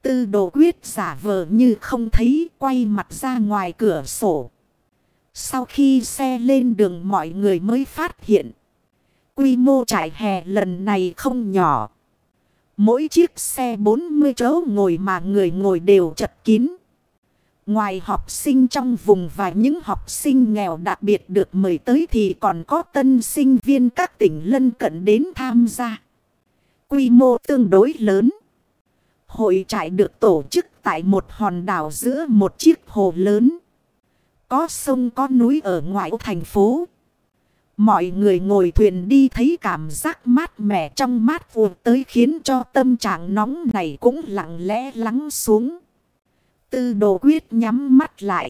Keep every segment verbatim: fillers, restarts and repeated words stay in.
Tư Đồ Quyết giả vờ như không thấy, quay mặt ra ngoài cửa sổ. Sau khi xe lên đường mọi người mới phát hiện. Quy mô trại hè lần này không nhỏ. Mỗi chiếc xe bốn mươi chỗ ngồi mà người ngồi đều chật kín. Ngoài học sinh trong vùng và những học sinh nghèo đặc biệt được mời tới thì còn có tân sinh viên các tỉnh lân cận đến tham gia. Quy mô tương đối lớn. Hội trại được tổ chức tại một hòn đảo giữa một chiếc hồ lớn. Có sông có núi ở ngoại ô thành phố. Mọi người ngồi thuyền đi thấy cảm giác mát mẻ trong mát vụt tới khiến cho tâm trạng nóng này cũng lặng lẽ lắng xuống. Tư Đồ Quyết nhắm mắt lại.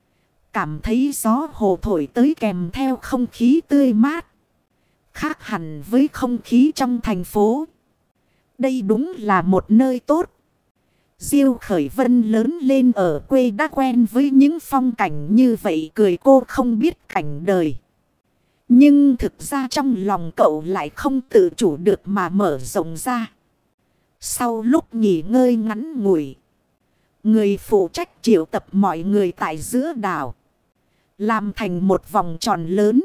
Cảm thấy gió hồ thổi tới kèm theo không khí tươi mát. Khác hẳn với không khí trong thành phố. Đây đúng là một nơi tốt. Diêu Khởi Vân lớn lên ở quê đã quen với những phong cảnh như vậy, cười cô không biết cảnh đời. Nhưng thực ra trong lòng cậu lại không tự chủ được mà mở rộng ra. Sau lúc nghỉ ngơi ngắn ngủi, người phụ trách triệu tập mọi người tại giữa đảo, làm thành một vòng tròn lớn.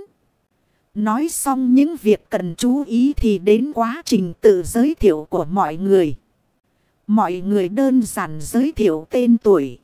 Nói xong những việc cần chú ý thì đến quá trình tự giới thiệu của mọi người. Mọi người đơn giản giới thiệu tên tuổi.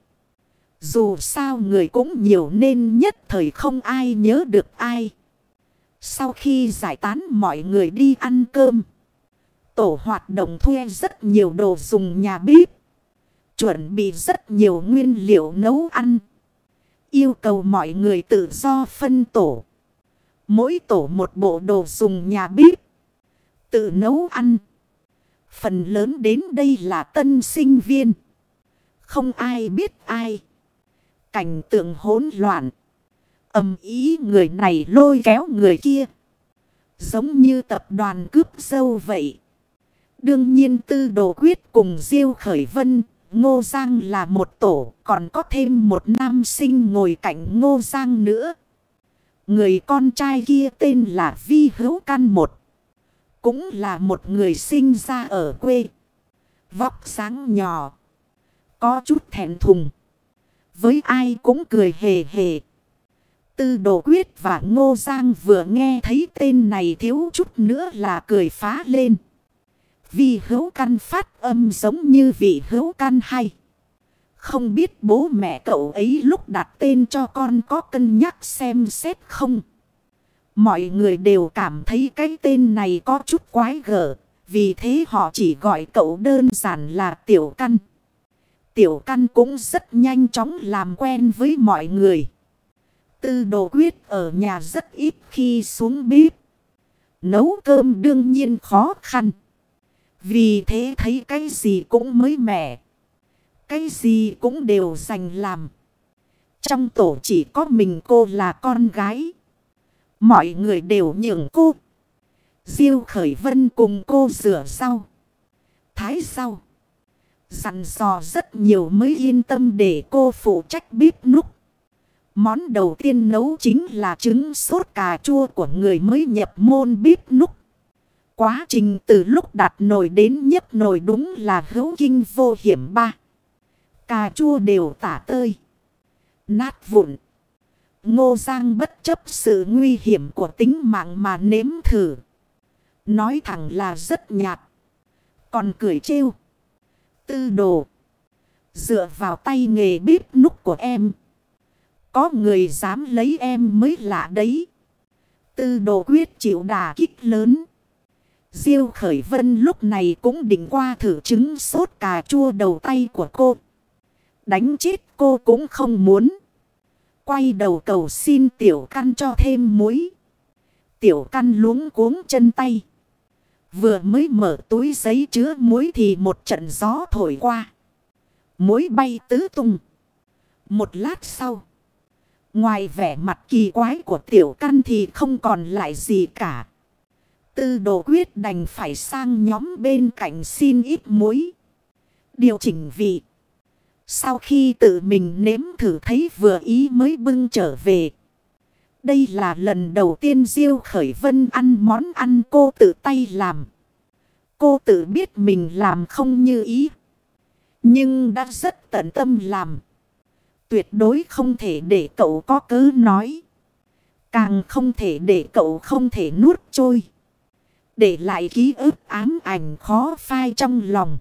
Dù sao người cũng nhiều nên nhất thời không ai nhớ được ai. Sau khi giải tán mọi người đi ăn cơm. Tổ hoạt động thuê rất nhiều đồ dùng nhà bếp. Chuẩn bị rất nhiều nguyên liệu nấu ăn. Yêu cầu mọi người tự do phân tổ. Mỗi tổ một bộ đồ dùng nhà bếp. Tự nấu ăn. Phần lớn đến đây là tân sinh viên. Không ai biết ai. Cảnh tượng hỗn loạn. Ầm ĩ, người này lôi kéo người kia. Giống như tập đoàn cướp dâu vậy. Đương nhiên Tư Đồ Quyết cùng Diêu Khởi Vân, Ngô Giang là một tổ. Còn có thêm một nam sinh ngồi cạnh Ngô Giang nữa. Người con trai kia tên là Vi Hữu Căn Một. Cũng là một người sinh ra ở quê. Vóc dáng nhỏ. Có chút thẹn thùng. Với ai cũng cười hề hề. Tư Đồ Quyết và Ngô Giang vừa nghe thấy tên này thiếu chút nữa là cười phá lên. Vi Hữu Căn phát âm giống như vị Hữu Căn hay. Không biết bố mẹ cậu ấy lúc đặt tên cho con có cân nhắc xem xét không? Mọi người đều cảm thấy cái tên này có chút quái gở. Vì thế họ chỉ gọi cậu đơn giản là Tiểu Căn. Tiểu Căn cũng rất nhanh chóng làm quen với mọi người. Tư Đồ Quyết ở nhà rất ít khi xuống bếp. Nấu cơm đương nhiên khó khăn. Vì thế thấy cái gì cũng mới mẻ. Cái gì cũng đều dành làm. Trong tổ chỉ có mình cô là con gái. Mọi người đều nhường cô. Diêu Khởi Vân cùng cô rửa rau, thái rau, dặn dò rất nhiều mới yên tâm để cô phụ trách bếp núc. Món đầu tiên nấu chính là trứng sốt cà chua của người mới nhập môn bếp núc. Quá trình từ lúc đặt nồi đến nhấc nồi đúng là hữu kinh vô hiểm ba. Cà chua đều tả tơi, nát vụn. Ngô Giang bất chấp sự nguy hiểm của tính mạng mà nếm thử. Nói thẳng là rất nhạt. Còn cười trêu. Tư Đồ, dựa vào tay nghề bếp núc của em, có người dám lấy em mới lạ đấy. Tư Đồ Quyết chịu đả kích lớn. Diêu Khởi Vân lúc này cũng định qua thử trứng sốt cà chua đầu tay của cô. Đánh chết cô cũng không muốn. Quay đầu cầu xin Tiểu Căn cho thêm muối. Tiểu Căn luống cuống chân tay. Vừa mới mở túi giấy chứa muối thì một trận gió thổi qua. Muối bay tứ tung. Một lát sau, ngoài vẻ mặt kỳ quái của Tiểu Căn thì không còn lại gì cả. Tư Đồ Quyết đành phải sang nhóm bên cạnh xin ít muối, điều chỉnh vị. Sau khi tự mình nếm thử thấy vừa ý mới bưng trở về. Đây là lần đầu tiên Diêu Khởi Vân ăn món ăn cô tự tay làm. Cô tự biết mình làm không như ý. Nhưng đã rất tận tâm làm. Tuyệt đối không thể để cậu có cớ nói. Càng không thể để cậu không thể nuốt trôi. Để lại ký ức ám ảnh khó phai trong lòng.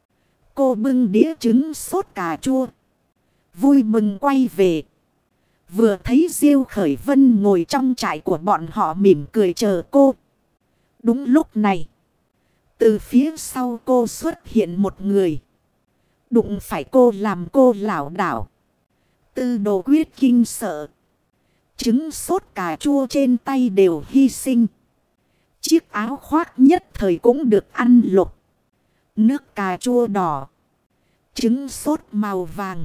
Cô bưng đĩa trứng sốt cà chua. Vui mừng quay về. Vừa thấy Diêu Khởi Vân ngồi trong trại của bọn họ mỉm cười chờ cô. Đúng lúc này. Từ phía sau cô xuất hiện một người. Đụng phải cô làm cô lảo đảo. Tư Đồ Quyết kinh sợ. Trứng sốt cà chua trên tay đều hy sinh. Chiếc áo khoác nhất thời cũng được ăn lục. Nước cà chua đỏ. Trứng sốt màu vàng.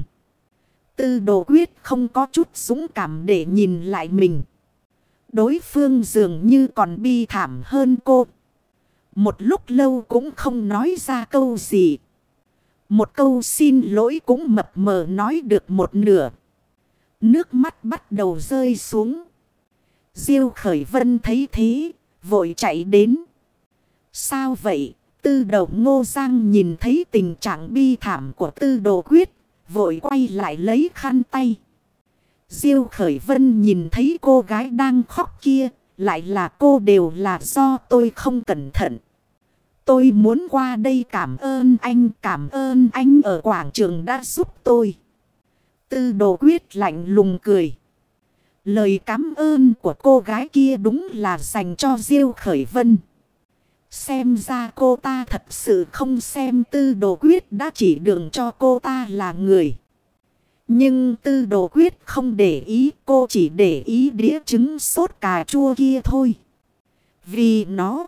Tư Đồ Quyết không có chút dũng cảm để nhìn lại mình. Đối phương dường như còn bi thảm hơn cô. Một lúc lâu cũng không nói ra câu gì. Một câu xin lỗi cũng mập mờ nói được một nửa. Nước mắt bắt đầu rơi xuống. Diêu Khởi Vân thấy thế, vội chạy đến. Sao vậy? Tư Đầu Ngô Giang nhìn thấy tình trạng bi thảm của Tư Đồ Quyết, vội quay lại lấy khăn tay. Diêu Khởi Vân nhìn thấy cô gái đang khóc kia, lại là cô đều là do tôi không cẩn thận. Tôi muốn qua đây cảm ơn anh, cảm ơn anh ở quảng trường đã giúp tôi. Tư Đồ Quyết lạnh lùng cười. Lời cảm ơn của cô gái kia đúng là dành cho Diêu Khởi Vân. Xem ra cô ta thật sự không xem Tư Đồ Quyết đã chỉ đường cho cô ta là người. Nhưng Tư Đồ Quyết không để ý, cô chỉ để ý đĩa trứng sốt cà chua kia thôi. Vì nó,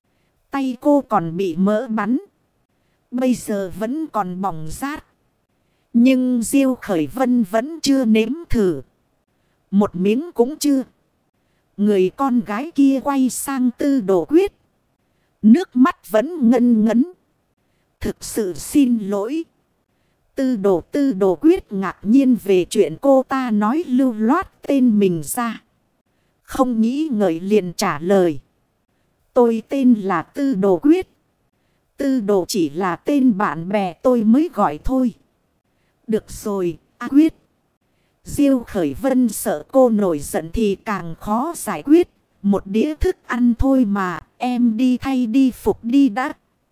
tay cô còn bị mỡ bắn. Bây giờ vẫn còn bỏng rát. Nhưng Diêu Khởi Vân vẫn chưa nếm thử. Một miếng cũng chưa. Người con gái kia quay sang Tư Đồ Quyết. Nước mắt vẫn ngân ngấn. Thực sự xin lỗi. Tư Đồ Tư Đồ Quyết ngạc nhiên về chuyện cô ta nói lưu loát tên mình ra. Không nghĩ ngợi liền trả lời. Tôi tên là Tư Đồ Quyết. Tư Đồ chỉ là tên bạn bè tôi mới gọi thôi. Được rồi, A Quyết. Diêu Khởi Vân sợ cô nổi giận thì càng khó giải quyết. Một đĩa thức ăn thôi mà, em đi thay đi phục đi đã.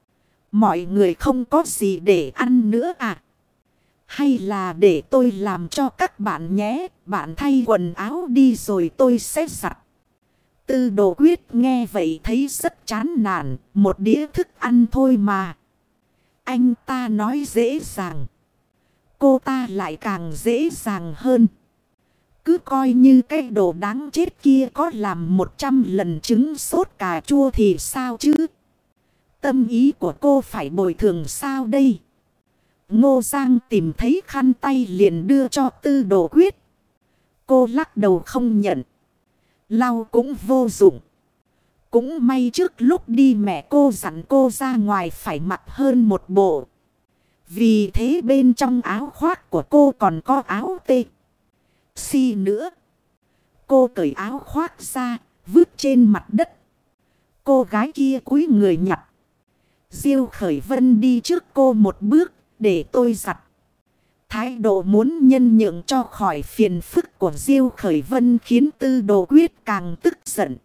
Mọi người không có gì để ăn nữa à? Hay là để tôi làm cho các bạn nhé, bạn thay quần áo đi rồi tôi sẽ giặt. Tư Đồ Quyết nghe vậy thấy rất chán nản, một đĩa thức ăn thôi mà. Anh ta nói dễ dàng. Cô ta lại càng dễ dàng hơn. Cứ coi như cái đồ đáng chết kia có làm một trăm lần trứng sốt cà chua thì sao chứ? Tâm ý của cô phải bồi thường sao đây? Ngô Giang tìm thấy khăn tay liền đưa cho Tư Đồ Quyết. Cô lắc đầu không nhận. Lau cũng vô dụng. Cũng may trước lúc đi mẹ cô dặn cô ra ngoài phải mặc hơn một bộ. Vì thế bên trong áo khoác của cô còn có áo tê. Xi nữa. Cô cởi áo khoác ra, vứt trên mặt đất. Cô gái kia cúi người nhặt. Diêu Khởi Vân đi trước cô một bước, để tôi giặt. Thái độ muốn nhân nhượng cho khỏi phiền phức của Diêu Khởi Vân khiến Tư Đồ Quyết càng tức giận.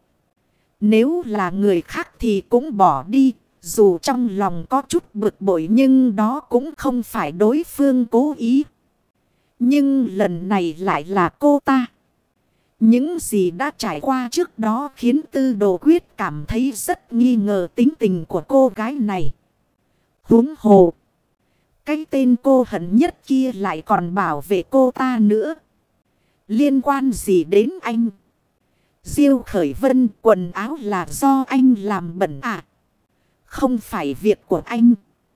Nếu là người khác thì cũng bỏ đi, dù trong lòng có chút bực bội nhưng đó cũng không phải đối phương cố ý. Nhưng lần này lại là cô ta. Những gì đã trải qua trước đó khiến Tư Đồ Quyết cảm thấy rất nghi ngờ tính tình của cô gái này. Huống hồ. Cái tên cô hận nhất kia lại còn bảo vệ cô ta nữa. Liên quan gì đến anh? Diêu Khởi Vân, quần áo là do anh làm bẩn à? Không phải việc của anh.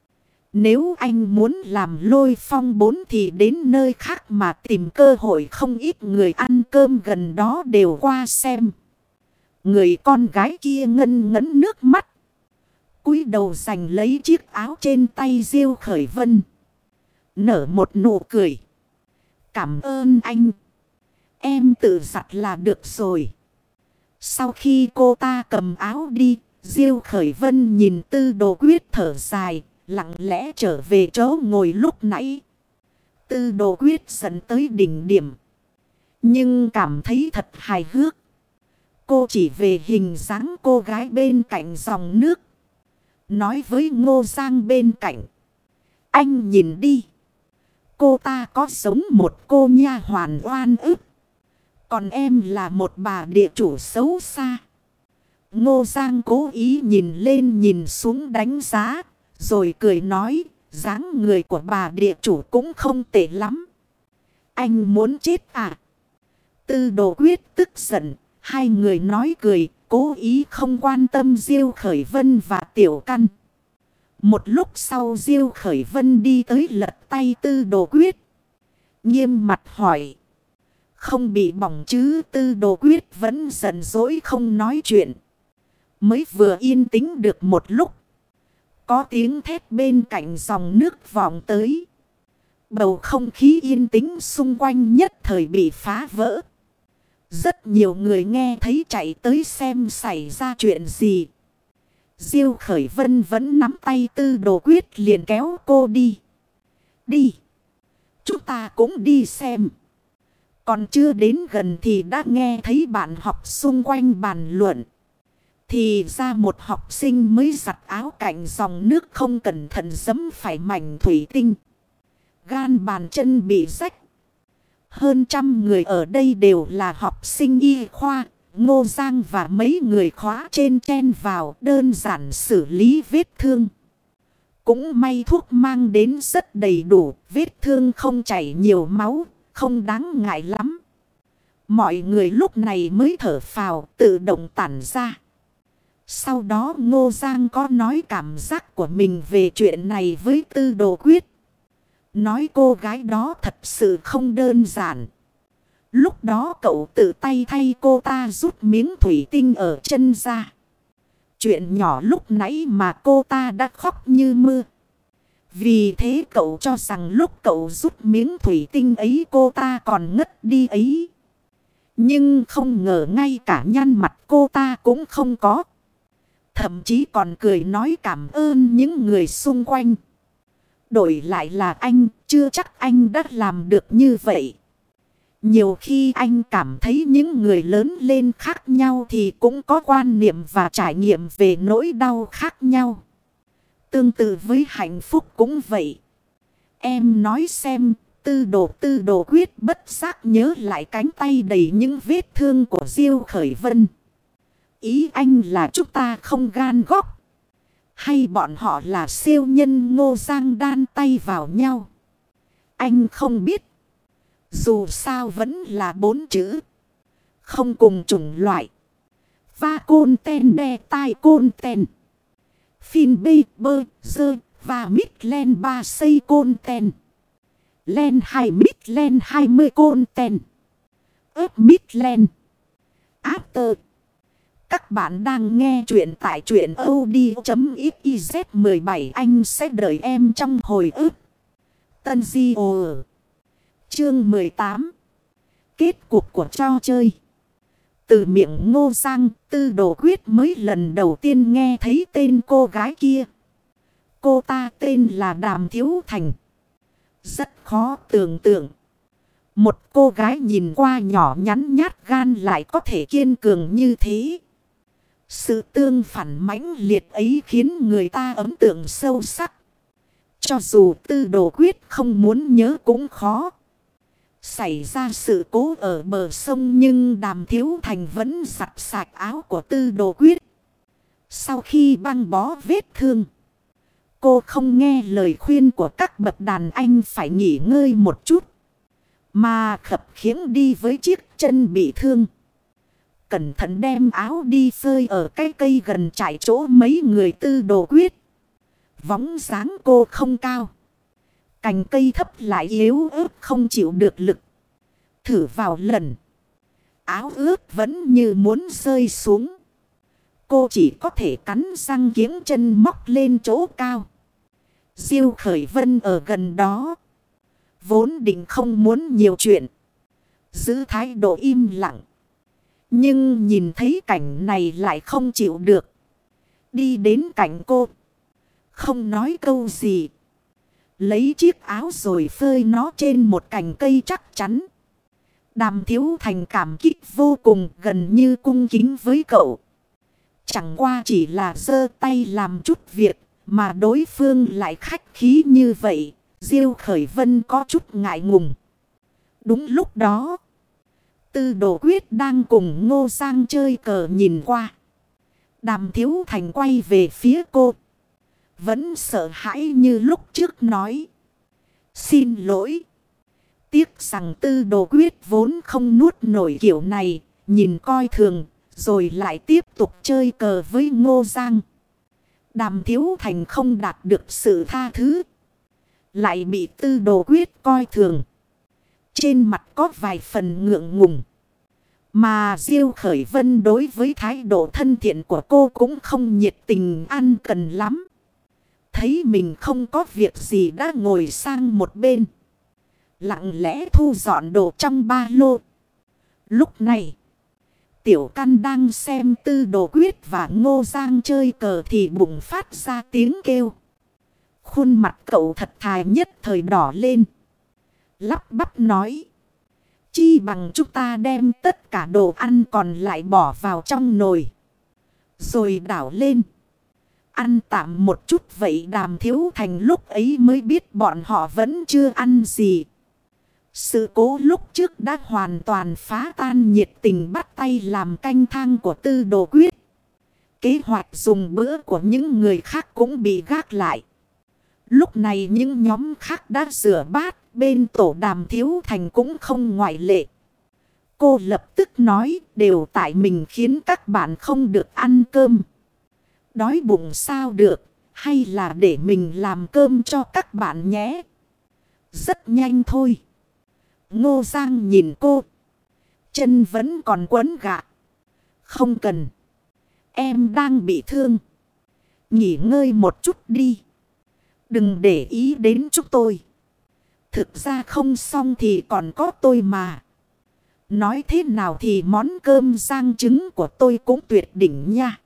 Nếu anh muốn làm Lôi Phong bốn thì đến nơi khác mà tìm cơ hội, không ít người ăn cơm gần đó đều qua xem. Người con gái kia ngân ngấn nước mắt. Cúi đầu giành lấy chiếc áo trên tay Diêu Khởi Vân. Nở một nụ cười. Cảm ơn anh. Em tự giặt là được rồi. Sau khi cô ta cầm áo đi, Diêu Khởi Vân nhìn Tư Đồ Quyết thở dài, lặng lẽ trở về chỗ ngồi lúc nãy. Tư Đồ Quyết dẫn tới đỉnh điểm. Nhưng cảm thấy thật hài hước. Cô chỉ về hình dáng cô gái bên cạnh dòng nước. Nói với Ngô Giang bên cạnh. Anh nhìn đi. Cô ta có giống một cô nha hoàn oan ức. Còn em là một bà địa chủ xấu xa. Ngô Giang cố ý nhìn lên nhìn xuống đánh giá. Rồi cười nói. Dáng người của bà địa chủ cũng không tệ lắm. Anh muốn chết à? Tư Đồ Quyết tức giận. Hai người nói cười. Cố ý không quan tâm Diêu Khởi Vân và Tiểu Căn. Một lúc sau Diêu Khởi Vân đi tới lật tay Tư Đồ Quyết. Nghiêm mặt hỏi. Không bị bỏng chứ? Tư Đồ Quyết vẫn giận dỗi không nói chuyện. Mới vừa yên tĩnh được một lúc. Có tiếng thét bên cạnh dòng nước vọng tới. Bầu không khí yên tĩnh xung quanh nhất thời bị phá vỡ. Rất nhiều người nghe thấy chạy tới xem xảy ra chuyện gì. Diêu Khởi Vân vẫn nắm tay Tư Đồ Quyết liền kéo cô đi. Đi. Chúng ta cũng đi xem. Còn chưa đến gần thì đã nghe thấy bạn học xung quanh bàn luận. Thì ra một học sinh mới giặt áo cạnh dòng nước không cẩn thận giẫm phải mảnh thủy tinh. Gan bàn chân bị rách. Hơn trăm người ở đây đều là học sinh y khoa. Ngô Giang và mấy người khóa trên chen vào đơn giản xử lý vết thương. Cũng may thuốc mang đến rất đầy đủ. Vết thương không chảy nhiều máu. Không đáng ngại lắm. Mọi người lúc này mới thở phào tự động tản ra. Sau đó Ngô Giang có nói cảm giác của mình về chuyện này với Tư Đồ Quyết. Nói cô gái đó thật sự không đơn giản. Lúc đó cậu tự tay thay cô ta rút miếng thủy tinh ở chân ra. Chuyện nhỏ lúc nãy mà cô ta đã khóc như mưa. Vì thế cậu cho rằng lúc cậu rút miếng thủy tinh ấy cô ta còn ngất đi ấy. Nhưng không ngờ ngay cả nhăn mặt cô ta cũng không có. Thậm chí còn cười nói cảm ơn những người xung quanh. Đổi lại là anh, chưa chắc anh đã làm được như vậy. Nhiều khi anh cảm thấy những người lớn lên khác nhau thì cũng có quan niệm và trải nghiệm về nỗi đau khác nhau. Tương tự với hạnh phúc cũng vậy. Em nói xem, tư đồ tư đồ quyết bất giác nhớ lại cánh tay đầy những vết thương của Diêu Khởi Vân. Ý anh là chúng ta không gan góc. Hay bọn họ là siêu nhân? Ngô Giang đan tay vào nhau. Anh không biết. Dù sao vẫn là bốn chữ. Không cùng chủng loại. Va côn ten đe tai côn ten. Phin bê bơ dơ và mít len ba xây côn ten. Len hai mít len hai mươi côn ten. ớp mít len. After. Các bạn đang nghe chuyện tại truyện audio.xyz mười bảy. Anh sẽ đợi em trong hồi ức. Tân Di Ồ. Chương mười tám. Kết cục của trò chơi. Từ miệng Ngô Giang, Tư Đồ Quyết mới lần đầu tiên nghe thấy tên cô gái kia. Cô ta tên là Đàm Thiếu Thành. Rất khó tưởng tượng. Một cô gái nhìn qua nhỏ nhắn nhát gan lại có thể kiên cường như thế. Sự tương phản mãnh liệt ấy khiến người ta ấn tượng sâu sắc. Cho dù Tư Đồ Quyết không muốn nhớ cũng khó. Xảy ra sự cố ở bờ sông nhưng Đàm Thiếu Thành vẫn giặt sạch áo của Tư Đồ Quyết. Sau khi băng bó vết thương, cô không nghe lời khuyên của các bậc đàn anh phải nghỉ ngơi một chút, mà khập khiễng đi với chiếc chân bị thương. Cẩn thận đem áo đi phơi ở cái cây gần trải chỗ mấy người Tư Đồ Quyết. Vóng dáng cô không cao. Cành cây thấp lại yếu ớt không chịu được lực. Thử vào lần. Áo ướt vẫn như muốn rơi xuống. Cô chỉ có thể cắn răng kiếng chân móc lên chỗ cao. Diêu Khởi Vân ở gần đó. Vốn định không muốn nhiều chuyện. Giữ thái độ im lặng. Nhưng nhìn thấy cảnh này lại không chịu được. Đi đến cạnh cô. Không nói câu gì. Lấy chiếc áo rồi phơi nó trên một cành cây chắc chắn. Đàm Thiếu Thành cảm kích vô cùng, gần như cung kính với cậu. Chẳng qua chỉ là giơ tay làm chút việc mà đối phương lại khách khí như vậy. Diêu Khởi Vân có chút ngại ngùng. Đúng lúc đó, Tư Đồ Quyết đang cùng Ngô Giang chơi cờ nhìn qua. Đàm Thiếu Thành quay về phía cô. Vẫn sợ hãi như lúc trước nói. Xin lỗi. Tiếc rằng Tư Đồ Quyết vốn không nuốt nổi kiểu này. Nhìn coi thường. Rồi lại tiếp tục chơi cờ với Ngô Giang. Đàm Thiếu Thành không đạt được sự tha thứ. Lại bị Tư Đồ Quyết coi thường. Trên mặt có vài phần ngượng ngùng. Mà Diêu Khởi Vân đối với thái độ thân thiện của cô cũng không nhiệt tình ăn cần lắm. Thấy mình không có việc gì đã ngồi sang một bên. Lặng lẽ thu dọn đồ trong ba lô. Lúc này, Tiểu Căn đang xem Tư Đồ Quyết và Ngô Giang chơi cờ thì bùng phát ra tiếng kêu. Khuôn mặt cậu thật thà nhất thời đỏ lên. Lắp bắp nói. Chi bằng chúng ta đem tất cả đồ ăn còn lại bỏ vào trong nồi. Rồi đảo lên. Ăn tạm một chút vậy. Đàm Thiếu Thành lúc ấy mới biết bọn họ vẫn chưa ăn gì. Sự cố lúc trước đã hoàn toàn phá tan nhiệt tình bắt tay làm canh thang của Tư Đồ Quyết. Kế hoạch dùng bữa của những người khác cũng bị gác lại. Lúc này những nhóm khác đã rửa bát. Bên tổ Đàm Thiếu Thành cũng không ngoại lệ. Cô lập tức nói đều tại mình khiến các bạn không được ăn cơm. Đói bụng sao được, hay là để mình làm cơm cho các bạn nhé. Rất nhanh thôi. Ngô Giang nhìn cô. Chân vẫn còn quấn gạ. Không cần. Em đang bị thương. Nghỉ ngơi một chút đi. Đừng để ý đến chúng tôi. Thực ra không xong thì còn có tôi mà. Nói thế nào thì món cơm rang trứng của tôi cũng tuyệt đỉnh nha.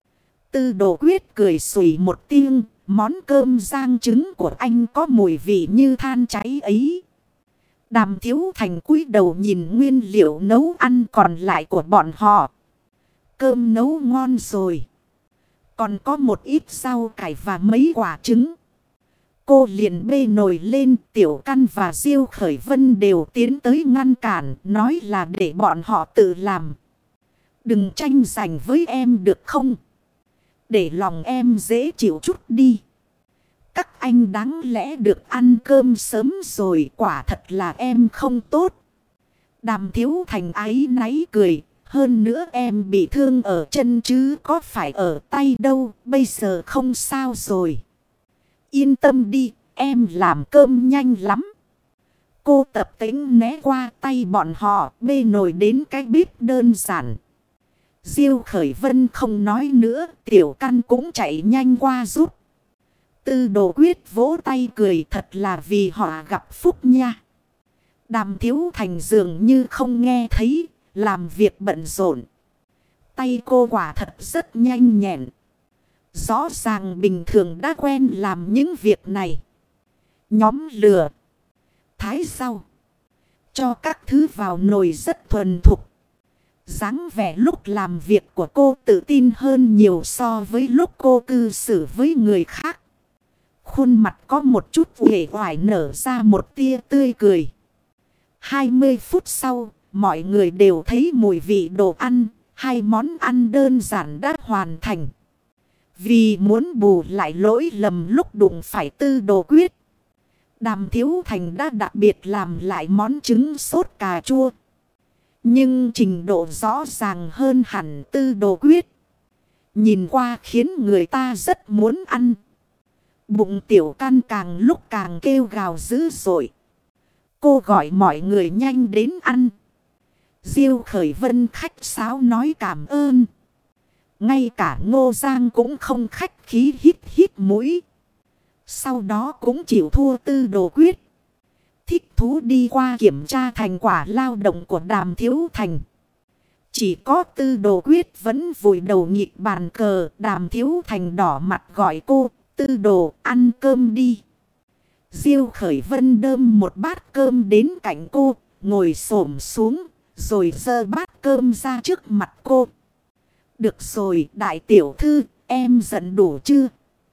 Tư Đồ Quyết cười xùy một tiếng. Món cơm rang trứng của anh có mùi vị như than cháy ấy. Đàm Thiếu Thành cúi đầu nhìn nguyên liệu nấu ăn còn lại của bọn họ. Cơm nấu ngon rồi. Còn có một ít rau cải và mấy quả trứng. Cô liền bê nồi lên. Tiểu Căn và Diêu Khởi Vân đều tiến tới ngăn cản. Nói là để bọn họ tự làm. Đừng tranh giành với em được không? Để lòng em dễ chịu chút đi. Các anh đáng lẽ được ăn cơm sớm rồi. Quả thật là em không tốt. Đàm Thiếu Thành áy náy cười. Hơn nữa em bị thương ở chân chứ có phải ở tay đâu. Bây giờ không sao rồi. Yên tâm đi, em làm cơm nhanh lắm. Cô tập tính né qua tay bọn họ, bê nồi đến cái bếp đơn giản. Diêu Khởi Vân không nói nữa, Tiểu Căn cũng chạy nhanh qua giúp. Tư Đồ Quyết vỗ tay cười, thật là vì họ gặp phúc nha. Đàm Thiếu Thành dường như không nghe thấy, làm việc bận rộn. Tay cô quả thật rất nhanh nhẹn. Rõ ràng bình thường đã quen làm những việc này. Nhóm lửa, thái rau, cho các thứ vào nồi rất thuần thục. Dáng vẻ lúc làm việc của cô tự tin hơn nhiều so với lúc cô cư xử với người khác. Khuôn mặt có một chút uể oải nở ra một tia tươi cười. hai mươi phút sau, mọi người đều thấy mùi vị đồ ăn. Hai món ăn đơn giản đã hoàn thành. Vì muốn bù lại lỗi lầm lúc đụng phải Tư Đồ Quyết, Đàm Thiếu Thành đã đặc biệt làm lại món trứng sốt cà chua. Nhưng trình độ rõ ràng hơn hẳn Tư Đồ Quyết. Nhìn qua khiến người ta rất muốn ăn. Bụng Tiểu Căn càng lúc càng kêu gào dữ dội. Cô gọi mọi người nhanh đến ăn. Diêu Khởi Vân khách sáo nói cảm ơn. Ngay cả Ngô Giang cũng không khách khí hít hít mũi. Sau đó cũng chịu thua Tư Đồ Quyết. Thích thú đi qua kiểm tra thành quả lao động của Đàm Thiếu Thành. Chỉ có Tư Đồ Quyết vẫn vùi đầu nhịp bàn cờ. Đàm Thiếu Thành đỏ mặt gọi cô. Tư đồ ăn cơm đi. Diêu Khởi Vân đơm một bát cơm đến cạnh cô, ngồi xổm xuống, rồi giơ bát cơm ra trước mặt cô. Được rồi đại tiểu thư, em giận đủ chưa?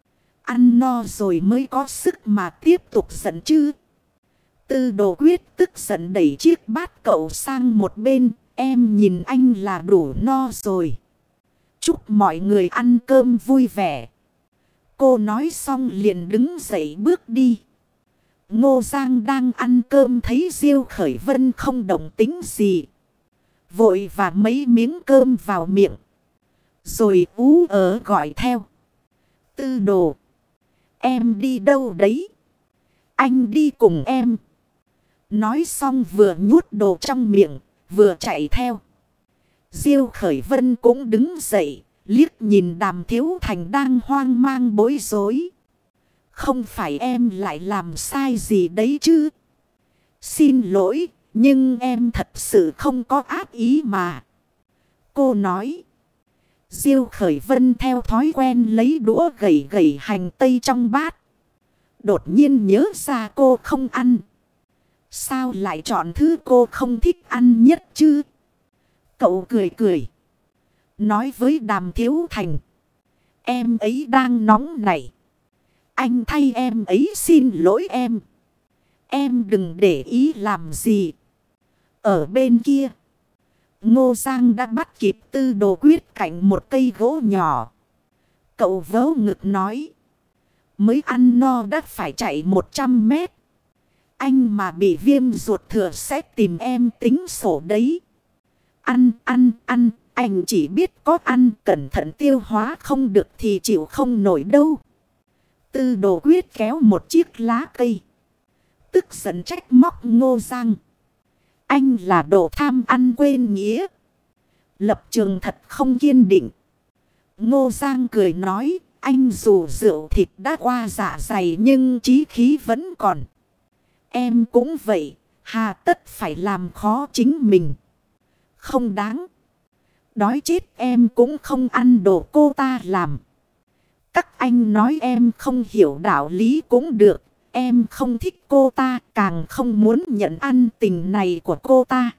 Ăn no rồi mới có sức mà tiếp tục giận chứ. Tư đồ quyết tức giận đẩy chiếc bát cậu sang một bên. Em nhìn anh là đủ no rồi. Chúc mọi người ăn cơm vui vẻ. Cô nói xong liền đứng dậy bước đi. Ngô Giang đang ăn cơm thấy Diêu Khởi Vân không động tính gì. Vội và mấy miếng cơm vào miệng. Rồi ú ớ gọi theo. Tư đồ. Em đi đâu đấy? Anh đi cùng em. Nói xong vừa nhút đồ trong miệng, vừa chạy theo. Diêu Khởi Vân cũng đứng dậy, liếc nhìn Đàm Thiếu Thành đang hoang mang bối rối. Không phải em lại làm sai gì đấy chứ? Xin lỗi, nhưng em thật sự không có ác ý mà. Cô nói. Diêu Khởi Vân theo thói quen lấy đũa gẩy gẩy hành tây trong bát. Đột nhiên nhớ ra cô không ăn. Sao lại chọn thứ cô không thích ăn nhất chứ? Cậu cười cười. Nói với Đàm Thiếu Thành. Em ấy đang nóng nảy. Anh thay em ấy xin lỗi em. Em đừng để ý làm gì. Ở bên kia. Ngô Giang đã bắt kịp Tư đồ quyết cạnh một cây gỗ nhỏ. Cậu vớ ngực nói. Mới ăn no đã phải chạy một trăm mét. Anh mà bị viêm ruột thừa sẽ tìm em tính sổ đấy. Ăn, ăn, ăn. Anh chỉ biết có ăn, cẩn thận tiêu hóa không được thì chịu không nổi đâu. Tư đồ quyết kéo một chiếc lá cây. Tức giận trách móc Ngô Giang. Anh là đồ tham ăn quên nghĩa. Lập trường thật không kiên định. Ngô Giang cười nói. Anh dù rượu thịt đã qua dạ dày nhưng trí khí vẫn còn. Em cũng vậy. Hà tất phải làm khó chính mình. Không đáng. Đói chết em cũng không ăn đồ cô ta làm. Các anh nói em không hiểu đạo lý cũng được. Em không thích cô ta, càng không muốn nhận ăn tình này của cô ta.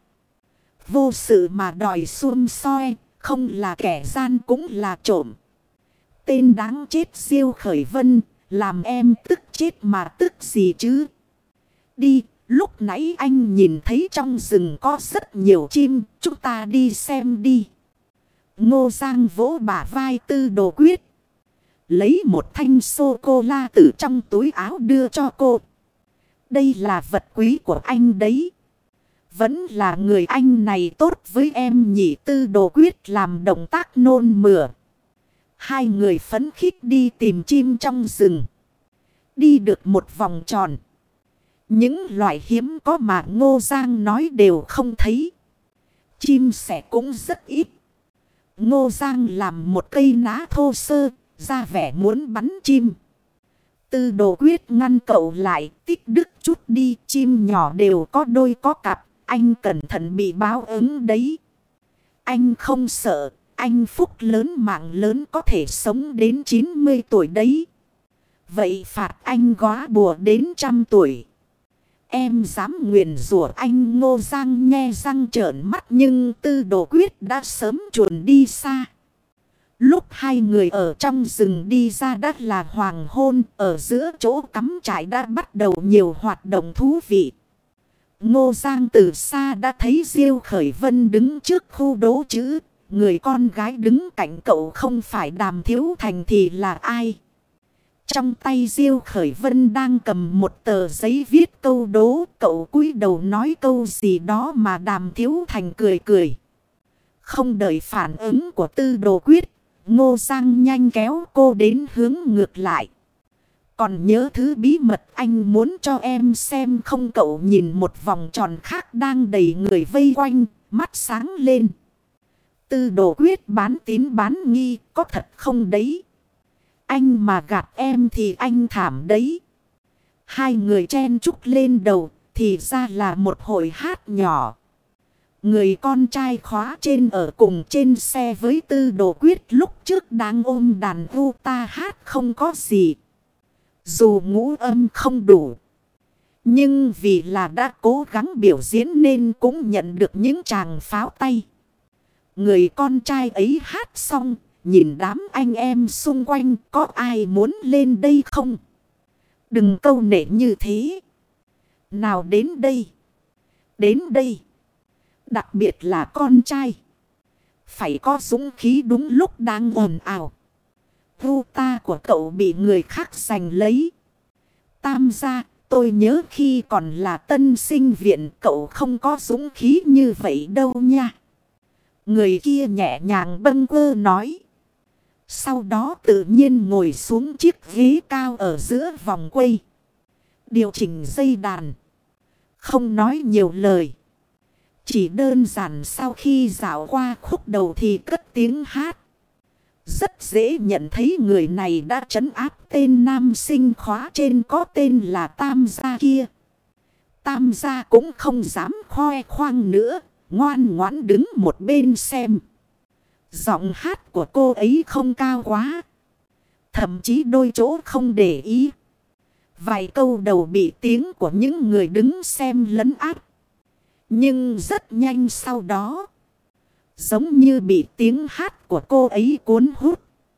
Vô sự mà đòi xuông soi, không là kẻ gian cũng là trộm. Tên đáng chết Diêu Khởi Vân, làm em tức chết mà tức gì chứ. Đi, lúc nãy anh nhìn thấy trong rừng có rất nhiều chim, chúng ta đi xem đi. Ngô Giang vỗ bả vai Tư đồ quyết. Lấy một thanh sô-cô-la từ trong túi áo đưa cho cô. Đây là vật quý của anh đấy. Vẫn là người anh này tốt với em nhỉ. Tư đồ quyết làm động tác nôn mửa. Hai người phấn khích đi tìm chim trong rừng. Đi được một vòng tròn. Những loại hiếm có mà Ngô Giang nói đều không thấy. Chim sẻ cũng rất ít. Ngô Giang làm một cây ná thô sơ. Ra vẻ muốn bắn chim. Tư đồ quyết ngăn cậu lại. Tích đức chút đi. Chim nhỏ đều có đôi có cặp. Anh cẩn thận bị báo ứng đấy. Anh không sợ. Anh phúc lớn mạng lớn có thể sống đến chín mươi tuổi đấy. Vậy phạt anh góa bùa đến trăm tuổi. Em dám nguyền rủa anh. Ngô Giang nhe răng trợn mắt. Nhưng Tư đồ quyết đã sớm chuồn đi xa. Lúc hai người ở trong rừng đi ra đất là hoàng hôn. Ở giữa chỗ cắm trại đã bắt đầu nhiều hoạt động thú vị. Ngô Giang từ xa đã thấy Diêu Khởi Vân đứng trước khu đố chữ. Người con gái đứng cạnh cậu không phải Đàm Thiếu Thành thì là ai? Trong tay Diêu Khởi Vân đang cầm một tờ giấy viết câu đố. Cậu cúi đầu nói câu gì đó mà Đàm Thiếu Thành cười cười. Không đợi phản ứng của Tư đồ quyết. Ngô Giang nhanh kéo cô đến hướng ngược lại. Còn nhớ thứ bí mật anh muốn cho em xem không? Cậu nhìn một vòng tròn khác đang đầy người vây quanh, mắt sáng lên. Tư đồ quyết bán tín bán nghi, có thật không đấy? Anh mà gạt em thì anh thảm đấy. Hai người chen chúc lên đầu, thì ra là một hội hát nhỏ. Người con trai khóa trên ở cùng trên xe với Tư đồ quyết lúc trước đang ôm đàn guitar hát không có gì. Dù ngũ âm không đủ, nhưng vì là đã cố gắng biểu diễn nên cũng nhận được những tràng pháo tay. Người con trai ấy hát xong, nhìn đám anh em xung quanh có ai muốn lên đây không? Đừng câu nệ như thế. Nào đến đây. Đến đây. Đặc biệt là con trai. Phải có dũng khí đúng lúc đang ồn ào. Vu ta của cậu bị người khác giành lấy. Tam gia, tôi nhớ khi còn là tân sinh viện cậu không có dũng khí như vậy đâu nha. Người kia nhẹ nhàng bâng quơ nói. Sau đó tự nhiên ngồi xuống chiếc ghế cao ở giữa vòng quay. Điều chỉnh dây đàn. Không nói nhiều lời. Chỉ đơn giản sau khi dạo qua khúc đầu thì cất tiếng hát. Rất dễ nhận thấy người này đã trấn áp tên nam sinh khóa trên có tên là Tam gia kia. Tam gia cũng không dám khoe khoang nữa, ngoan ngoãn đứng một bên xem. Giọng hát của cô ấy không cao quá, thậm chí đôi chỗ không để ý. Vài câu đầu bị tiếng của những người đứng xem lấn áp. Nhưng rất nhanh sau đó, giống như bị tiếng hát của cô ấy cuốn hút.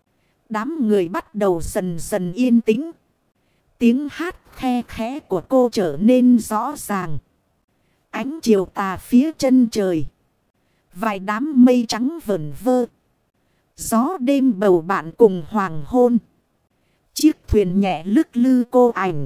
Đám người bắt đầu dần dần yên tĩnh. Tiếng hát khe khẽ của cô trở nên rõ ràng. Ánh chiều tà phía chân trời. Vài đám mây trắng vẩn vơ. Gió đêm bầu bạn cùng hoàng hôn. Chiếc thuyền nhẹ lướt lư cô ảnh.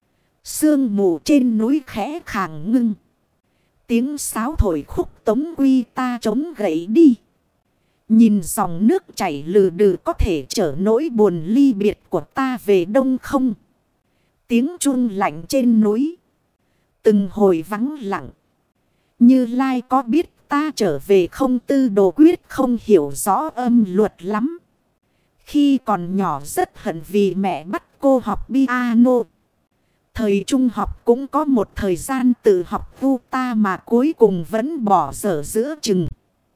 Sương mù trên núi khẽ khàng ngưng. Tiếng sáo thổi khúc tống quy ta chống gậy đi. Nhìn dòng nước chảy lừ đừ có thể chở nỗi buồn ly biệt của ta về đông không? Tiếng chuông lạnh trên núi. Từng hồi vắng lặng. Như Lai có biết ta trở về không? Tư Đồ Quyết không hiểu rõ âm luật lắm. Khi còn nhỏ rất hận vì mẹ bắt cô học piano. Thời trung học cũng có một thời gian tự học guitar mà cuối cùng vẫn bỏ dở giữa chừng.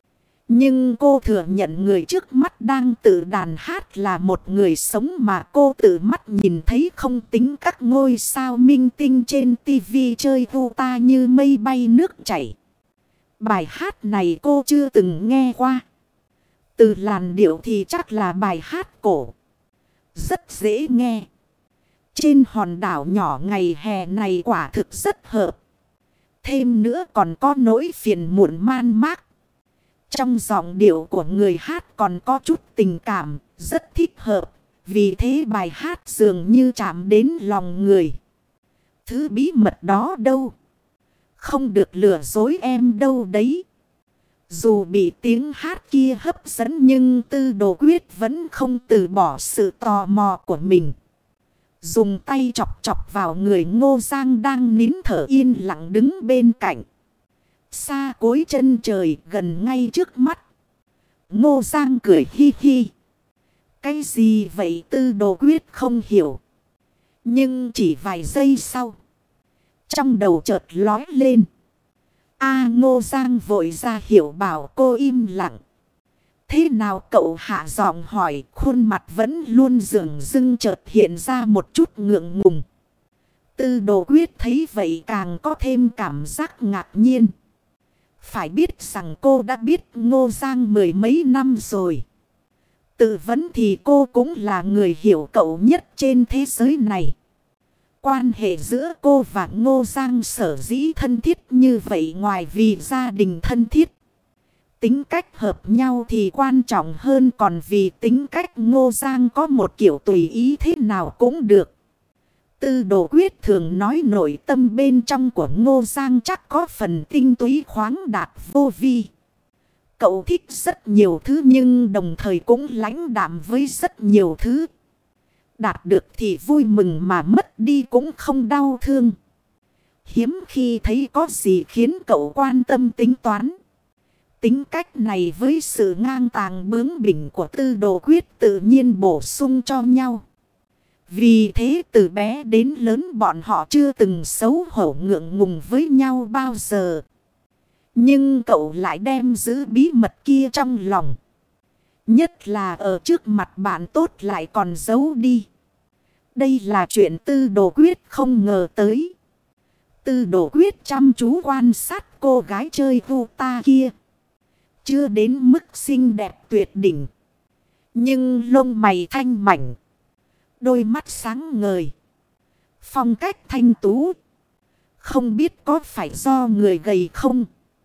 Nhưng cô thừa nhận người trước mắt đang tự đàn hát là một người sống mà cô tự mắt nhìn thấy, không tính các ngôi sao minh tinh trên tivi chơi guitar như mây bay nước chảy. Bài hát này cô chưa từng nghe qua. Từ làn điệu thì chắc là bài hát cổ. Rất dễ nghe. Trên hòn đảo nhỏ ngày hè này quả thực rất hợp. Thêm nữa còn có nỗi phiền muộn man mác. Trong giọng điệu của người hát còn có chút tình cảm, rất thích hợp. Vì thế bài hát dường như chạm đến lòng người. Thứ bí mật đó đâu? Không được lừa dối em đâu đấy. Dù bị tiếng hát kia hấp dẫn nhưng Tư Đồ Quyết vẫn không từ bỏ sự tò mò của mình. Dùng tay chọc chọc vào người Ngô Giang đang nín thở yên lặng đứng bên cạnh. Xa cuối chân trời gần ngay trước mắt. Ngô Giang cười hi hi. Cái gì vậy? Tư Đồ Quyết không hiểu. Nhưng chỉ vài giây sau, trong đầu chợt lói lên. A Ngô Giang vội ra hiểu bảo cô im lặng. Thế nào cậu? Hạ giọng hỏi, khuôn mặt vẫn luôn dửng dưng chợt hiện ra một chút ngượng ngùng. Tư Đồ Quyết thấy vậy càng có thêm cảm giác ngạc nhiên. Phải biết rằng cô đã biết Ngô Giang mười mấy năm rồi. Tự vấn thì cô cũng là người hiểu cậu nhất trên thế giới này. Quan hệ giữa cô và Ngô Giang sở dĩ thân thiết như vậy ngoài vì gia đình thân thiết. Tính cách hợp nhau thì quan trọng hơn, còn vì tính cách Ngô Giang có một kiểu tùy ý thế nào cũng được. Tư Đồ Quyết thường nói nội tâm bên trong của Ngô Giang chắc có phần tinh túy khoáng đạt vô vi. Cậu thích rất nhiều thứ nhưng đồng thời cũng lãnh đạm với rất nhiều thứ. Đạt được thì vui mừng mà mất đi cũng không đau thương. Hiếm khi thấy có gì khiến cậu quan tâm tính toán. Tính cách này với sự ngang tàng bướng bỉnh của Tư Đồ Quyết tự nhiên bổ sung cho nhau. Vì thế từ bé đến lớn bọn họ chưa từng xấu hổ ngượng ngùng với nhau bao giờ. Nhưng cậu lại đem giữ bí mật kia trong lòng. Nhất là ở trước mặt bạn tốt lại còn giấu đi. Đây là chuyện Tư Đồ Quyết không ngờ tới. Tư Đồ Quyết chăm chú quan sát cô gái chơi guitar kia. Chưa đến mức xinh đẹp tuyệt đỉnh. Nhưng lông mày thanh mảnh. Đôi mắt sáng ngời. Phong cách thanh tú. Không biết có phải do người gầy không?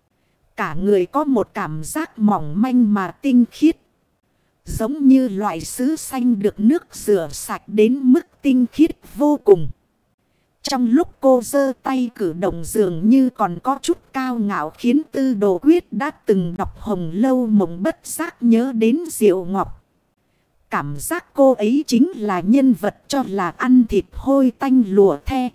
Cả người có một cảm giác mỏng manh mà tinh khiết. Giống như loại sứ xanh được nước rửa sạch đến mức tinh khiết vô cùng. Trong lúc cô giơ tay cử động dường như còn có chút cao ngạo, khiến Tư Đồ Quyết đã từng đọc Hồng Lâu Mộng bất giác nhớ đến Diệu Ngọc. Cảm giác cô ấy chính là nhân vật cho là ăn thịt hôi tanh lùa the.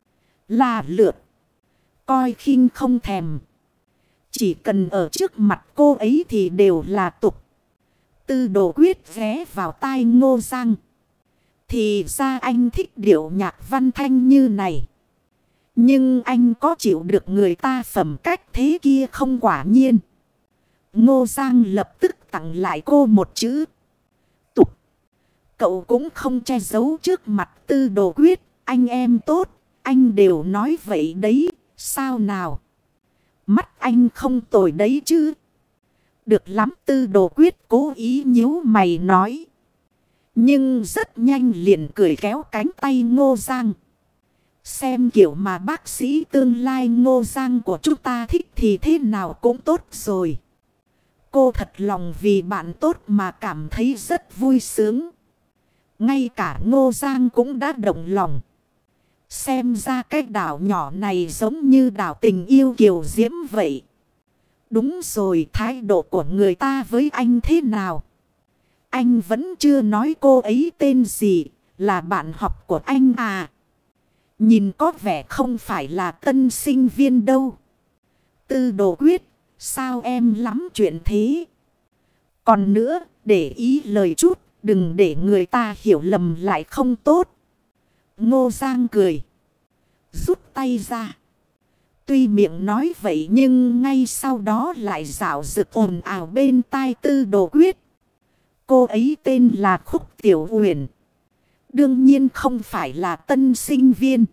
Là lượt. Coi khinh không thèm. Chỉ cần ở trước mặt cô ấy thì đều là tục. Tư Đồ Quyết ghé vào tai Ngô Giang. Thì ra anh thích điệu nhạc văn thanh như này. Nhưng anh có chịu được người ta phẩm cách thế kia không? Quả nhiên. Ngô Giang lập tức tặng lại cô một chữ. Tục. Cậu cũng không che giấu trước mặt Tư Đồ Quyết. Anh em tốt, anh đều nói vậy đấy. Sao nào? Mắt anh không tồi đấy chứ. Được lắm, Tư Đồ Quyết cố ý nhíu mày nói. Nhưng rất nhanh liền cười kéo cánh tay Ngô Giang. Xem kiểu mà bác sĩ tương lai Ngô Giang của chúng ta thích thì thế nào cũng tốt rồi. Cô thật lòng vì bạn tốt mà cảm thấy rất vui sướng. Ngay cả Ngô Giang cũng đã động lòng. Xem ra cái đảo nhỏ này giống như đảo tình yêu kiều diễm vậy. Đúng rồi, thái độ của người ta với anh thế nào? Anh vẫn chưa nói cô ấy tên gì, là bạn học của anh à? Nhìn có vẻ không phải là tân sinh viên đâu. Tư Đồ Quyết, sao em lắm chuyện thế? Còn nữa, để ý lời chút, đừng để người ta hiểu lầm lại không tốt. Ngô Giang cười. Rút tay ra. Tuy miệng nói vậy nhưng ngay sau đó lại rảo rực ồn ào bên tai Tư Đồ Quyết. Cô ấy tên là Khúc Tiểu Uyển. Đương nhiên không phải là tân sinh viên.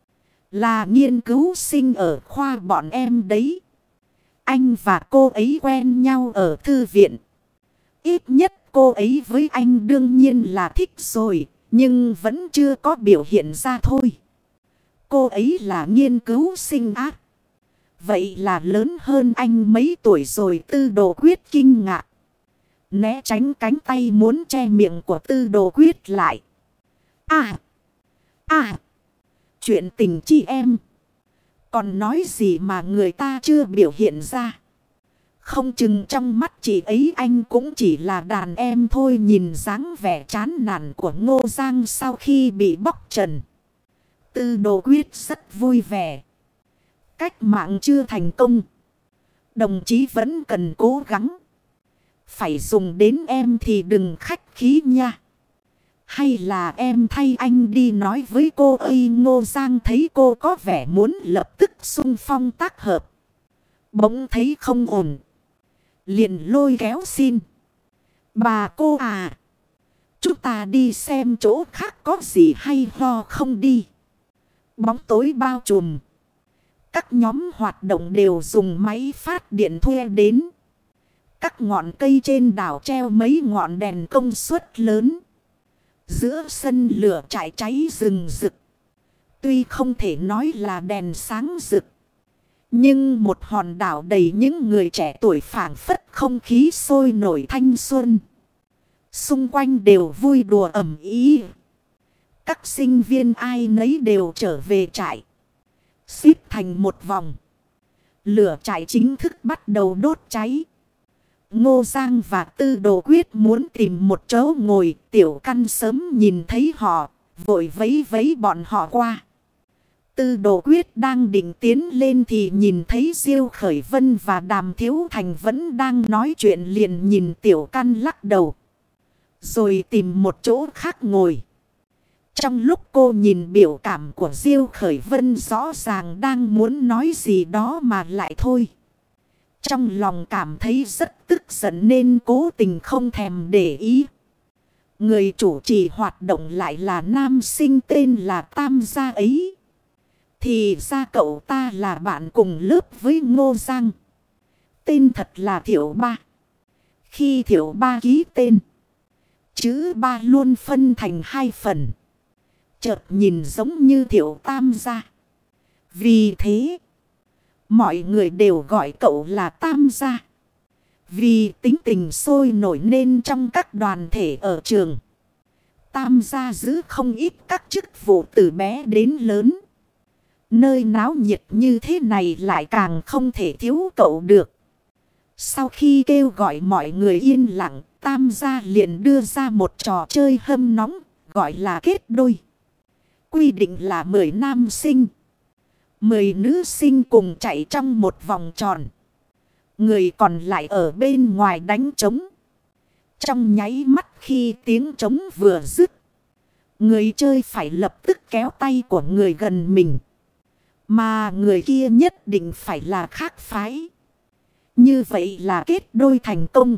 Là nghiên cứu sinh ở khoa bọn em đấy. Anh và cô ấy quen nhau ở thư viện. Ít nhất cô ấy với anh đương nhiên là thích rồi. Nhưng vẫn chưa có biểu hiện ra thôi. Cô ấy là nghiên cứu sinh á. Vậy là lớn hơn anh mấy tuổi rồi? Tư Đồ Quyết kinh ngạc. Né tránh cánh tay muốn che miệng của Tư Đồ Quyết lại. À! À! Chuyện tình chị em. Còn nói gì mà người ta chưa biểu hiện ra. Không chừng trong mắt chị ấy anh cũng chỉ là đàn em thôi. Nhìn dáng vẻ chán nản của Ngô Giang sau khi bị bóc trần. Tư Đồ Quyết rất vui vẻ. Cách mạng chưa thành công. Đồng chí vẫn cần cố gắng. Phải dùng đến em thì đừng khách khí nha. Hay là em thay anh đi nói với cô ấy? Ngô Giang thấy cô có vẻ muốn lập tức xung phong tác hợp. Bỗng thấy không ổn. Liền lôi kéo xin. Bà cô à. Chúng ta đi xem chỗ khác có gì hay ho không đi. Bóng tối bao trùm. Các nhóm hoạt động đều dùng máy phát điện thuê đến. Các ngọn cây trên đảo treo mấy ngọn đèn công suất lớn. Giữa sân lửa trại cháy rừng rực. Tuy không thể nói là đèn sáng rực. Nhưng một hòn đảo đầy những người trẻ tuổi phảng phất không khí sôi nổi thanh xuân. Xung quanh đều vui đùa ầm ĩ. Các sinh viên ai nấy đều trở về trại. Xếp thành một vòng. Lửa trại chính thức bắt đầu đốt cháy. Ngô Giang và Tư Đồ Quyết muốn tìm một chỗ ngồi. Tiểu Căn sớm nhìn thấy họ, vội vẫy vẫy bọn họ qua. Tư Đồ Quyết đang định tiến lên thì nhìn thấy Diêu Khởi Vân và Đàm Thiếu Thành vẫn đang nói chuyện, liền nhìn Tiểu Căn lắc đầu. Rồi tìm một chỗ khác ngồi. Trong lúc cô nhìn biểu cảm của Diêu Khởi Vân rõ ràng đang muốn nói gì đó mà lại thôi. Trong lòng cảm thấy rất tức giận nên cố tình không thèm để ý. Người chủ trì hoạt động lại là nam sinh tên là Tam Gia ấy. Thì ra cậu ta là bạn cùng lớp với Ngô Giang. Tên thật là Thiệu Ba. Khi Thiệu Ba ký tên, chữ ba luôn phân thành hai phần. Chợt nhìn giống như Thiệu Tam Gia. Vì thế, mọi người đều gọi cậu là Tam Gia. Vì tính tình sôi nổi nên trong các đoàn thể ở trường, Tam Gia giữ không ít các chức vụ từ bé đến lớn. Nơi náo nhiệt như thế này lại càng không thể thiếu cậu được. Sau khi kêu gọi mọi người yên lặng, Tam Gia liền đưa ra một trò chơi hâm nóng, gọi là kết đôi. Quy định là mười nam sinh, mười nữ sinh cùng chạy trong một vòng tròn. Người còn lại ở bên ngoài đánh trống. Trong nháy mắt khi tiếng trống vừa dứt, người chơi phải lập tức kéo tay của người gần mình. Mà người kia nhất định phải là khác phái. Như vậy là kết đôi thành công.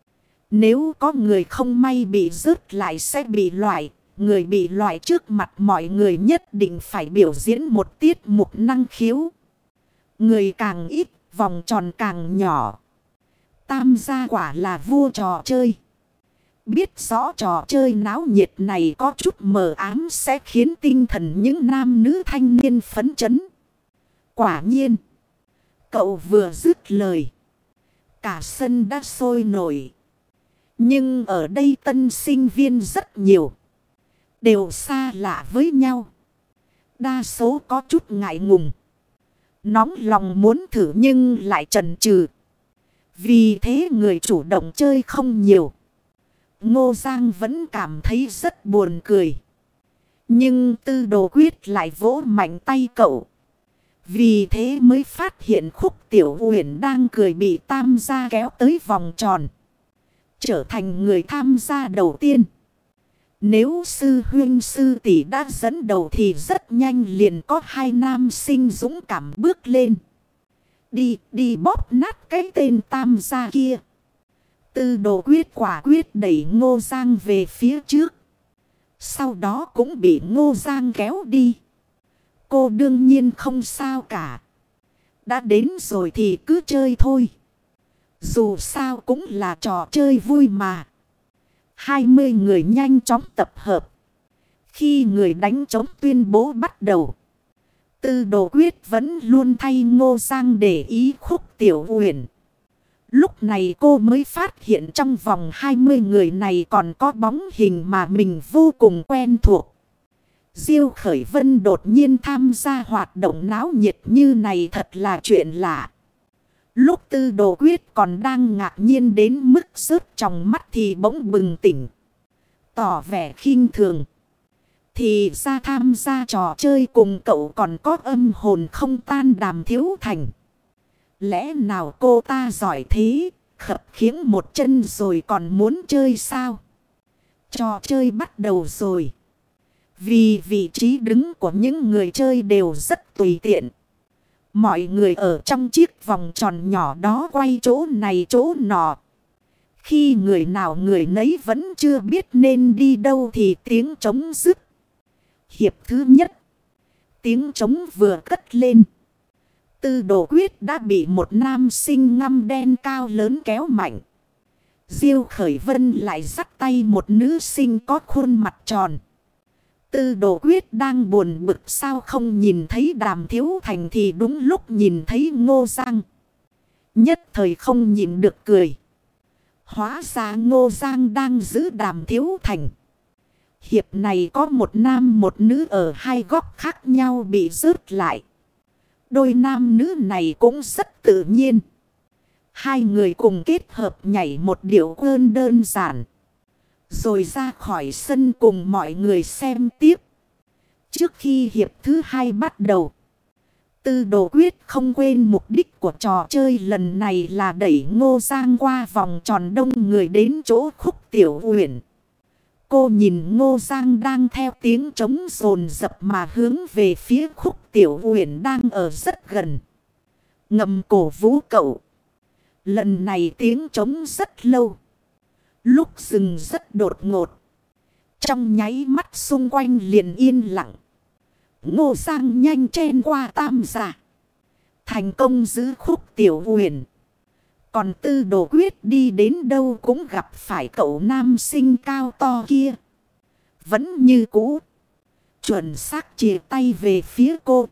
Nếu có người không may bị rớt lại sẽ bị loại. Người bị loại trước mặt mọi người nhất định phải biểu diễn một tiết mục năng khiếu. Người càng ít, vòng tròn càng nhỏ. Tam Gia quả là vua trò chơi. Biết rõ trò chơi náo nhiệt này có chút mờ ám sẽ khiến tinh thần những nam nữ thanh niên phấn chấn. Quả nhiên, cậu vừa dứt lời, cả sân đã sôi nổi. Nhưng ở đây tân sinh viên rất nhiều, đều xa lạ với nhau. Đa số có chút ngại ngùng, nóng lòng muốn thử nhưng lại chần chừ. Vì thế người chủ động chơi không nhiều. Ngô Giang vẫn cảm thấy rất buồn cười. Nhưng Tư Đồ Quyết lại vỗ mạnh tay cậu. Vì thế mới phát hiện Khúc Tiểu Uyển đang cười bị Tam Gia kéo tới vòng tròn, trở thành người tham gia đầu tiên. Nếu sư huynh sư tỷ đã dẫn đầu thì rất nhanh liền có hai nam sinh dũng cảm bước lên. Đi, đi bóp nát cái tên Tam Gia kia. Tư Đồ Quyết quả quyết đẩy Ngô Giang về phía trước. Sau đó cũng bị Ngô Giang kéo đi. Cô đương nhiên không sao cả. Đã đến rồi thì cứ chơi thôi. Dù sao cũng là trò chơi vui mà. hai mươi người nhanh chóng tập hợp. Khi người đánh trống tuyên bố bắt đầu, Tư Đồ Quyết vẫn luôn thay Ngô Giang để ý Khúc Tiểu Uyển. Lúc này cô mới phát hiện trong vòng hai mươi người này còn có bóng hình mà mình vô cùng quen thuộc. Diêu Khởi Vân đột nhiên tham gia hoạt động náo nhiệt như này thật là chuyện lạ. Lúc Tư Đồ Quyết còn đang ngạc nhiên đến mức rớt trong mắt thì bỗng bừng tỉnh, tỏ vẻ khinh thường. Thì ra tham gia trò chơi cùng cậu còn có âm hồn không tan Đàm Thiếu Thành. Lẽ nào cô ta giỏi thế, khập khiễng một chân rồi còn muốn chơi sao? Trò chơi bắt đầu rồi. Vì vị trí đứng của những người chơi đều rất tùy tiện. Mọi người ở trong chiếc vòng tròn nhỏ đó quay chỗ này chỗ nọ. Khi người nào người nấy vẫn chưa biết nên đi đâu thì tiếng trống dứt. Hiệp thứ nhất, tiếng trống vừa cất lên, Tư Đồ Quyết đã bị một nam sinh ngăm đen cao lớn kéo mạnh. Diêu Khởi Vân lại dắt tay một nữ sinh có khuôn mặt tròn. Tư Đồ Quyết đang buồn bực sao không nhìn thấy Đàm Thiếu Thành thì đúng lúc nhìn thấy Ngô Giang. Nhất thời không nhìn được cười. Hóa ra Ngô Giang đang giữ Đàm Thiếu Thành. Hiệp này có một nam một nữ ở hai góc khác nhau bị rớt lại. Đôi nam nữ này cũng rất tự nhiên. Hai người cùng kết hợp nhảy một điệu ơn đơn giản. Rồi ra khỏi sân cùng mọi người xem tiếp. Trước khi hiệp thứ hai bắt đầu, Tư Đồ Quyết không quên mục đích của trò chơi lần này là đẩy Ngô Giang qua vòng tròn đông người đến chỗ Khúc Tiểu Uyển. Cô nhìn Ngô Giang đang theo tiếng trống rồn rập mà hướng về phía Khúc Tiểu Uyển đang ở rất gần. Ngầm cổ vũ cậu. Lần này tiếng trống rất lâu. Lúc dừng rất đột ngột. Trong nháy mắt xung quanh liền yên lặng. Ngô Giang nhanh chen qua tam giả. Thành công giữ khúc Tiểu Uyển. Còn Tư Đồ Quyết đi đến đâu cũng gặp phải cậu nam sinh cao to kia. Vẫn như cũ. Chuẩn xác chìa tay về phía cô.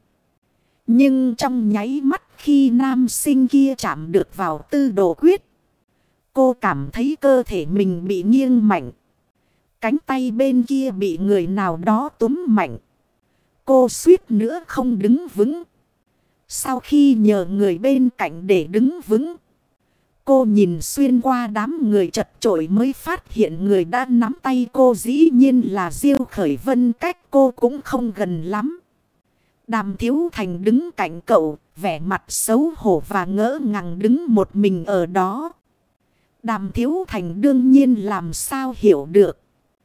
Nhưng trong nháy mắt khi nam sinh kia chạm được vào Tư Đồ Quyết, cô cảm thấy cơ thể mình bị nghiêng mạnh. Cánh tay bên kia bị người nào đó túm mạnh. Cô suýt nữa không đứng vững. Sau khi nhờ người bên cạnh để đứng vững, cô nhìn xuyên qua đám người chật chội mới phát hiện người đã nắm tay cô dĩ nhiên là Diêu Khởi Vân, cách cô cũng không gần lắm. Đàm Thiếu Thành đứng cạnh cậu, vẻ mặt xấu hổ và ngỡ ngàng đứng một mình ở đó. Đàm Thiếu Thành đương nhiên làm sao hiểu được.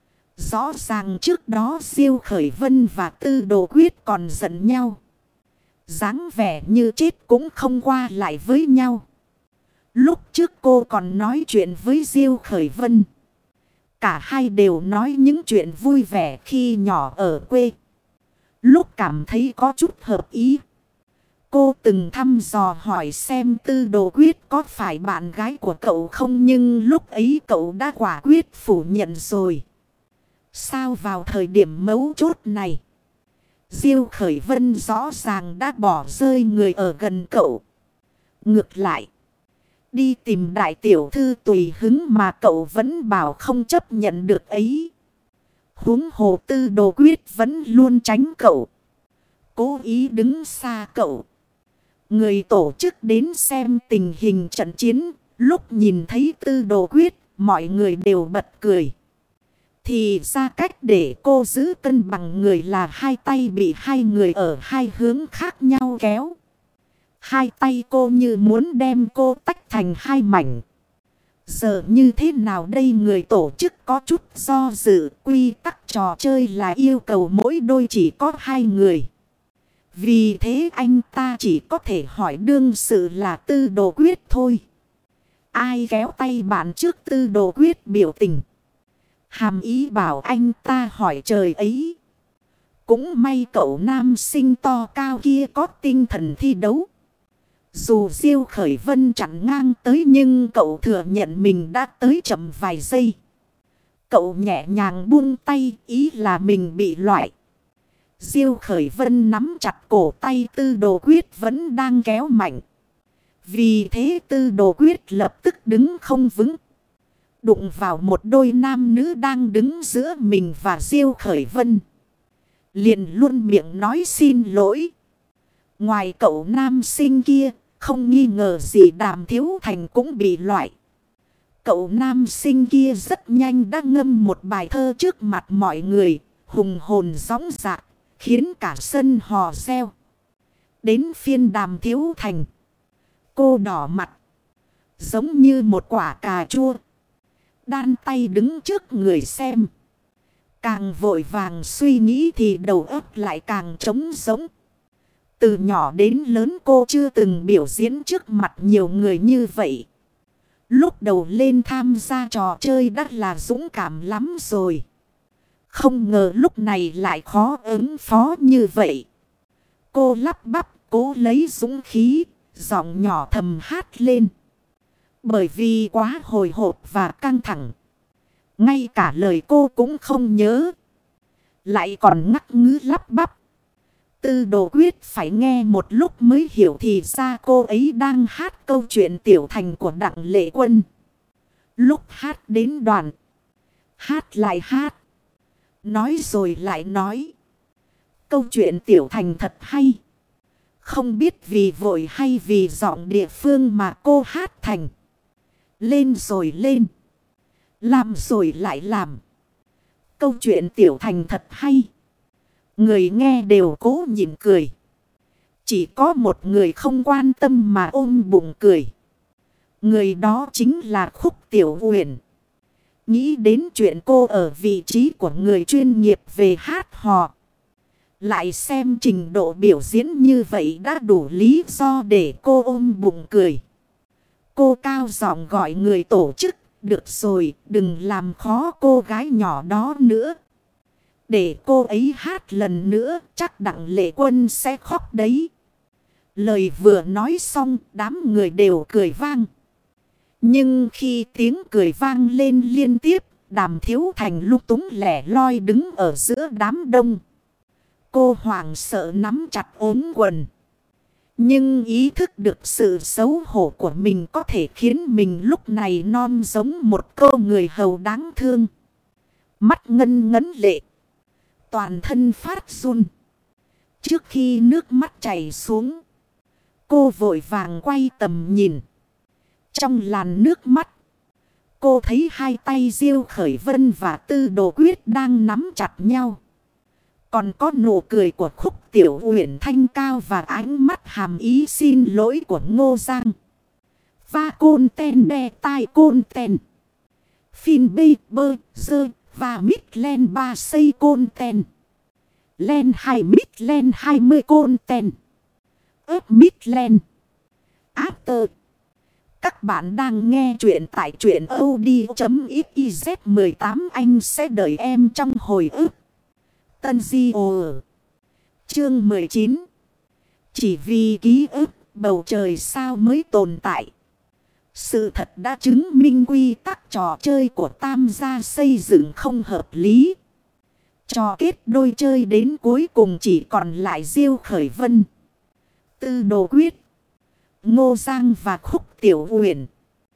Rõ ràng trước đó Diêu Khởi Vân và Tư Đồ Quyết còn giận nhau. Dáng vẻ như chết cũng không qua lại với nhau. Lúc trước cô còn nói chuyện với Diêu Khởi Vân. Cả hai đều nói những chuyện vui vẻ khi nhỏ ở quê. Lúc cảm thấy có chút hợp ý, cô từng thăm dò hỏi xem Tư Đồ Quyết có phải bạn gái của cậu không, nhưng lúc ấy cậu đã quả quyết phủ nhận rồi. Sao vào thời điểm mấu chốt này, Diêu Khởi Vân rõ ràng đã bỏ rơi người ở gần cậu. Ngược lại, đi tìm đại tiểu thư tùy hứng mà cậu vẫn bảo không chấp nhận được ấy. Huống hồ Tư Đồ Quyết vẫn luôn tránh cậu, cố ý đứng xa cậu. Người tổ chức đến xem tình hình trận chiến, lúc nhìn thấy Tư Đồ Quyết, mọi người đều bật cười. Thì ra cách để cô giữ cân bằng người là hai tay bị hai người ở hai hướng khác nhau kéo. Hai tay cô như muốn đem cô tách thành hai mảnh. Giờ như thế nào đây? Người tổ chức có chút do dự. Quy tắc trò chơi là yêu cầu mỗi đôi chỉ có hai người. Vì thế anh ta chỉ có thể hỏi đương sự là Tư Đồ Quyết thôi. Ai kéo tay bạn trước? Tư Đồ Quyết biểu tình, hàm ý bảo anh ta hỏi trời ấy. Cũng may cậu nam sinh to cao kia có tinh thần thi đấu. Dù Diêu Khởi Vân chặn ngang tới nhưng cậu thừa nhận mình đã tới chậm vài giây. Cậu nhẹ nhàng buông tay, ý là mình bị loại. Diêu Khởi Vân nắm chặt cổ tay Tư Đồ Quyết vẫn đang kéo mạnh. Vì thế Tư Đồ Quyết lập tức đứng không vững, đụng vào một đôi nam nữ đang đứng giữa mình và Diêu Khởi Vân. Liền luôn miệng nói xin lỗi. Ngoài cậu nam sinh kia, không nghi ngờ gì Đàm Thiếu Thành cũng bị loại. Cậu nam sinh kia rất nhanh đã ngâm một bài thơ trước mặt mọi người, hùng hồn sóng dạc, khiến cả sân hò reo. Đến phiên Đàm Thiếu Thành, cô đỏ mặt, giống như một quả cà chua, đan tay đứng trước người xem. Càng vội vàng suy nghĩ thì đầu óc lại càng trống rỗng. Từ nhỏ đến lớn cô chưa từng biểu diễn trước mặt nhiều người như vậy. Lúc đầu lên tham gia trò chơi đã là dũng cảm lắm rồi. Không ngờ lúc này lại khó ứng phó như vậy. Cô lắp bắp cố lấy dũng khí, giọng nhỏ thầm hát lên. Bởi vì quá hồi hộp và căng thẳng, ngay cả lời cô cũng không nhớ, lại còn ngắt ngứ lắp bắp. Tư Đồ Quyết phải nghe một lúc mới hiểu thì ra cô ấy đang hát câu chuyện Tiểu Thành của Đặng Lệ Quân. Lúc hát đến đoạn, hát lại hát, nói rồi lại nói. Câu chuyện Tiểu Thành thật hay. Không biết vì vội hay vì giọng địa phương mà cô hát thành. Lên rồi lên, làm rồi lại làm. Câu chuyện Tiểu Thành thật hay. Người nghe đều cố nhịn cười. Chỉ có một người không quan tâm mà ôm bụng cười. Người đó chính là Khúc Tiểu Uyển. Nghĩ đến chuyện cô ở vị trí của người chuyên nghiệp về hát hò, lại xem trình độ biểu diễn như vậy đã đủ lý do để cô ôm bụng cười. Cô cao giọng gọi người tổ chức. Được rồi, đừng làm khó cô gái nhỏ đó nữa. Để cô ấy hát lần nữa chắc Đặng Lệ Quân sẽ khóc đấy. Lời vừa nói xong đám người đều cười vang. Nhưng khi tiếng cười vang lên liên tiếp, Đàm Thiếu Thành lúng túng lẻ loi đứng ở giữa đám đông. Cô hoảng sợ nắm chặt ốm quần. Nhưng ý thức được sự xấu hổ của mình có thể khiến mình lúc này non giống một cô người hầu đáng thương. Mắt ngân ngấn lệ. Toàn thân phát run. Trước khi nước mắt chảy xuống, cô vội vàng quay tầm nhìn. Trong làn nước mắt, cô thấy hai tay Diêu Khởi Vân và Tư Đồ Quyết đang nắm chặt nhau. Còn có nụ cười của Khúc Tiểu Uyển thanh cao và ánh mắt hàm ý xin lỗi của Ngô Giang. Va côn ten đe tai côn ten. Phin bê bơ dơ và mít len ba xây côn ten. Len hai mít len hai mươi côn ten. ớp mít len. After. Các bạn đang nghe chuyện tại truyện audio.xyz mười tám anh sẽ đợi em trong hồi ức. Tân Di Ồ Chương mười chín. Chỉ vì ký ức bầu trời sao mới tồn tại. Sự thật đã chứng minh quy tắc trò chơi của Tam gia xây dựng không hợp lý. Trò kết đôi chơi đến cuối cùng chỉ còn lại Diêu Khởi Vân, Tư Đồ Quyết, Ngô Giang và Khúc Tiểu Uyển.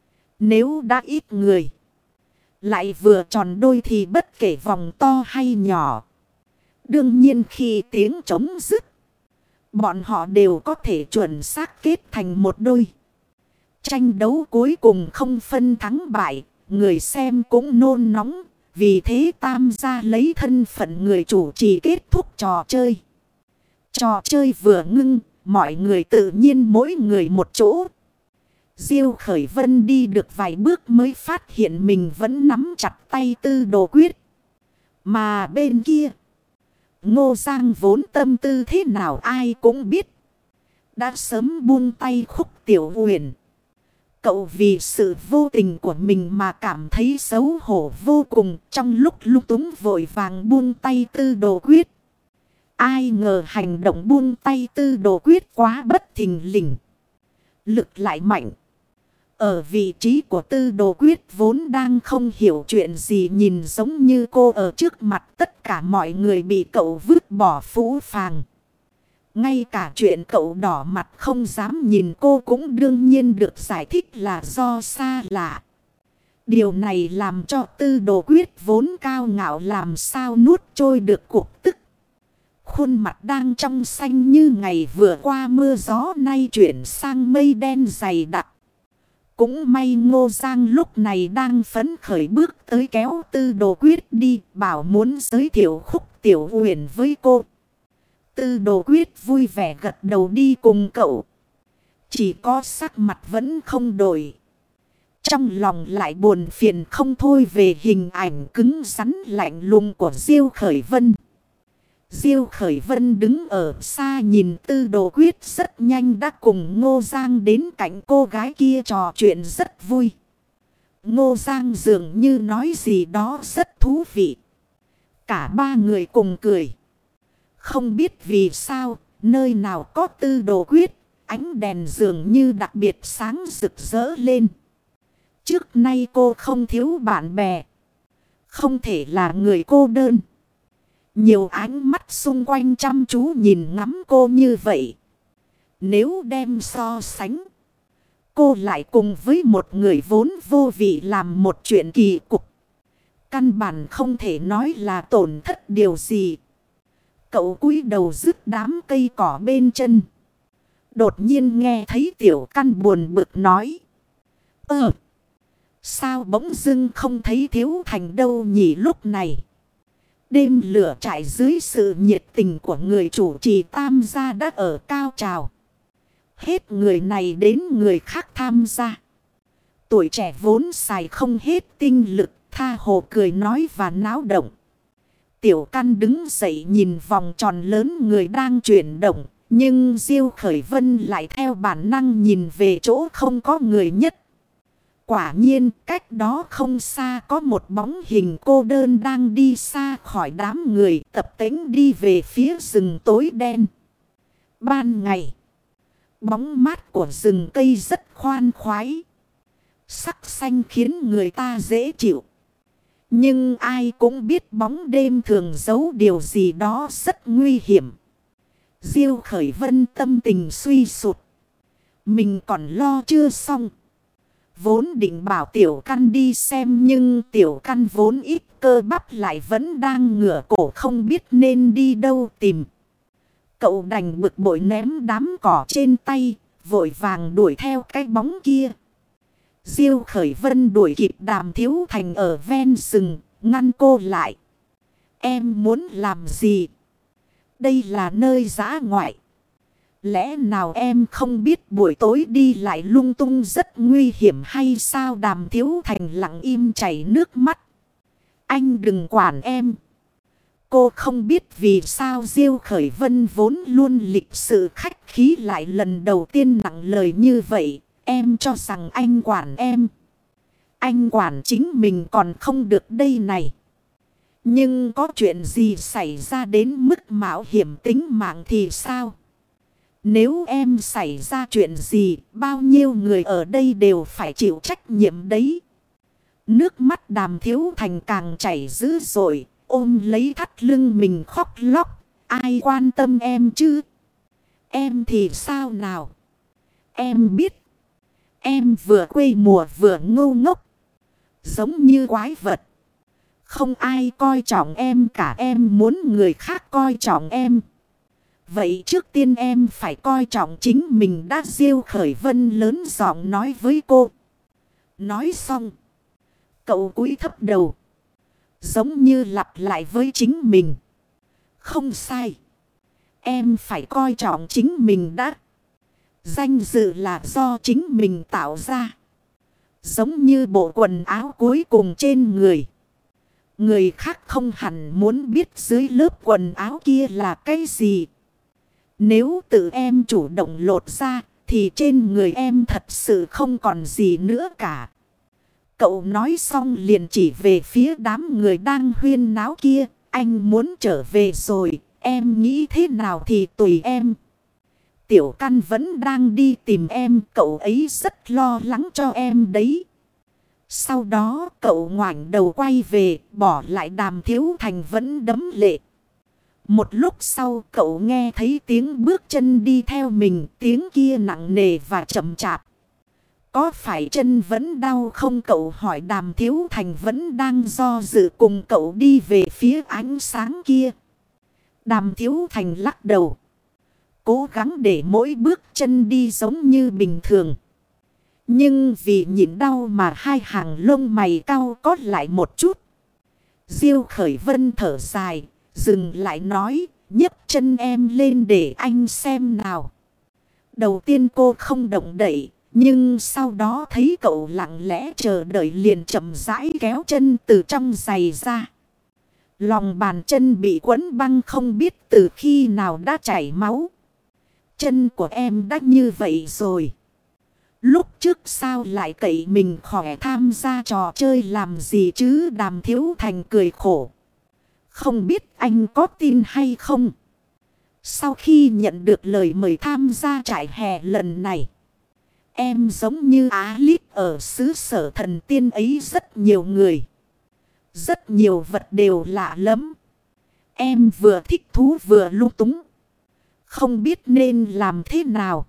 Nếu đã ít người, lại vừa tròn đôi thì bất kể vòng to hay nhỏ. Đương nhiên khi tiếng trống dứt, bọn họ đều có thể chuẩn xác kết thành một đôi. Tranh đấu cuối cùng không phân thắng bại, người xem cũng nôn nóng. Vì thế Tam gia lấy thân phận người chủ trì kết thúc trò chơi. Trò chơi vừa ngưng, mọi người tự nhiên mỗi người một chỗ. Diêu Khởi Vân đi được vài bước mới phát hiện mình vẫn nắm chặt tay Tư Đồ Quyết. Mà bên kia, Ngô Giang vốn tâm tư thế nào ai cũng biết. Đã sớm buông tay Khúc Tiểu Uyển. Cậu vì sự vô tình của mình mà cảm thấy xấu hổ vô cùng, trong lúc lung túng vội vàng buông tay Tư Đồ Quyết. Ai ngờ hành động buông tay Tư Đồ Quyết quá bất thình lình. Lực lại mạnh. Ở vị trí của Tư Đồ Quyết vốn đang không hiểu chuyện gì, nhìn giống như cô ở trước mặt tất cả mọi người bị cậu vứt bỏ phũ phàng. Ngay cả chuyện cậu đỏ mặt không dám nhìn cô cũng đương nhiên được giải thích là do xa lạ. Điều này làm cho Tư Đồ Quyết vốn cao ngạo làm sao nuốt trôi được cục tức. Khuôn mặt đang trong xanh như ngày vừa qua mưa gió nay chuyển sang mây đen dày đặc. Cũng may Ngô Giang lúc này đang phấn khởi bước tới kéo Tư Đồ Quyết đi, bảo muốn giới thiệu Khúc Tiểu Uyển với cô. Tư Đồ Quyết vui vẻ gật đầu đi cùng cậu. Chỉ có sắc mặt vẫn không đổi. Trong lòng lại buồn phiền không thôi về hình ảnh cứng rắn lạnh lùng của Diêu Khởi Vân. Diêu Khởi Vân đứng ở xa nhìn Tư Đồ Quyết rất nhanh đã cùng Ngô Giang đến cạnh cô gái kia trò chuyện rất vui. Ngô Giang dường như nói gì đó rất thú vị. Cả ba người cùng cười. Không biết vì sao, nơi nào có Tư Đồ Quyết, ánh đèn dường như đặc biệt sáng rực rỡ lên. Trước nay cô không thiếu bạn bè. Không thể là người cô đơn. Nhiều ánh mắt xung quanh chăm chú nhìn ngắm cô như vậy. Nếu đem so sánh, cô lại cùng với một người vốn vô vị làm một chuyện kỳ cục. Căn bản không thể nói là tổn thất điều gì. Cậu cúi đầu rứt đám cây cỏ bên chân. Đột nhiên nghe thấy Tiểu Căn buồn bực nói. Ơ! Sao bỗng dưng không thấy Thiếu Thành đâu nhỉ lúc này? Đêm lửa trại dưới sự nhiệt tình của người chủ trì Tam gia đã ở cao trào. Hết người này đến người khác tham gia. Tuổi trẻ vốn xài không hết tinh lực, tha hồ cười nói và náo động. Tiểu Căn đứng dậy nhìn vòng tròn lớn người đang chuyển động. Nhưng Diêu Khởi Vân lại theo bản năng nhìn về chỗ không có người nhất. Quả nhiên cách đó không xa có một bóng hình cô đơn đang đi xa khỏi đám người tập tễnh đi về phía rừng tối đen. Ban ngày, bóng mát của rừng cây rất khoan khoái. Sắc xanh khiến người ta dễ chịu. Nhưng ai cũng biết bóng đêm thường giấu điều gì đó rất nguy hiểm. Diêu Khởi Vân tâm tình suy sụt. Mình còn lo chưa xong. Vốn định bảo Tiểu Căn đi xem nhưng Tiểu Căn vốn ít cơ bắp lại vẫn đang ngửa cổ không biết nên đi đâu tìm. Cậu đành bực bội ném đám cỏ trên tay, vội vàng đuổi theo cái bóng kia. Diêu Khởi Vân đuổi kịp Đàm Thiếu Thành ở ven rừng, ngăn cô lại. Em muốn làm gì? Đây là nơi dã ngoại. Lẽ nào em không biết buổi tối đi lại lung tung rất nguy hiểm hay sao? Đàm Thiếu Thành lặng im chảy nước mắt. Anh đừng quản em. Cô không biết vì sao Diêu Khởi Vân vốn luôn lịch sự khách khí lại lần đầu tiên nặng lời như vậy. Em cho rằng anh quản em. Anh quản chính mình còn không được đây này. Nhưng có chuyện gì xảy ra đến mức mạo hiểm tính mạng thì sao? Nếu em xảy ra chuyện gì, bao nhiêu người ở đây đều phải chịu trách nhiệm đấy. Nước mắt Đàm Thiếu Thành càng chảy dữ dội, ôm lấy thắt lưng mình khóc lóc. Ai quan tâm em chứ? Em thì sao nào? Em biết. Em vừa quê mùa vừa ngu ngốc. Giống như quái vật. Không ai coi trọng em cả, em muốn người khác coi trọng em. Vậy trước tiên em phải coi trọng chính mình đã. Diêu Khởi Vân lớn giọng nói với cô. Nói xong, cậu cúi thấp đầu, giống như lặp lại với chính mình. Không sai. Em phải coi trọng chính mình đã. Danh dự là do chính mình tạo ra. Giống như bộ quần áo cuối cùng trên người. Người khác không hẳn muốn biết dưới lớp quần áo kia là cái gì. Nếu tự em chủ động lột ra thì trên người em thật sự không còn gì nữa cả. Cậu nói xong liền chỉ về phía đám người đang huyên náo kia. Anh muốn trở về rồi, em nghĩ thế nào thì tùy em. Tiểu Căn vẫn đang đi tìm em, cậu ấy rất lo lắng cho em đấy. Sau đó cậu ngoảnh đầu quay về, bỏ lại Đàm Thiếu Thành vẫn đẫm lệ. Một lúc sau cậu nghe thấy tiếng bước chân đi theo mình, tiếng kia nặng nề và chậm chạp. Có phải chân vẫn đau không? Cậu hỏi. Đàm Thiếu Thành vẫn đang do dự cùng cậu đi về phía ánh sáng kia. Đàm Thiếu Thành lắc đầu. Cố gắng để mỗi bước chân đi giống như bình thường. Nhưng vì nhịn đau mà hai hàng lông mày cau có lại một chút. Diêu Khởi Vân thở dài, dừng lại nói, nhấc chân em lên để anh xem nào. Đầu tiên cô không động đậy, nhưng sau đó thấy cậu lặng lẽ chờ đợi liền chậm rãi kéo chân từ trong giày ra. Lòng bàn chân bị quấn băng không biết từ khi nào đã chảy máu. Chân của em đã như vậy rồi. Lúc trước sao lại cậy mình khỏe tham gia trò chơi làm gì chứ? Đàm Thiếu Thành cười khổ. Không biết anh có tin hay không? Sau khi nhận được lời mời tham gia trại hè lần này, em giống như Alice ở xứ sở thần tiên ấy, rất nhiều người, rất nhiều vật đều lạ lắm. Em vừa thích thú vừa lung túng, không biết nên làm thế nào.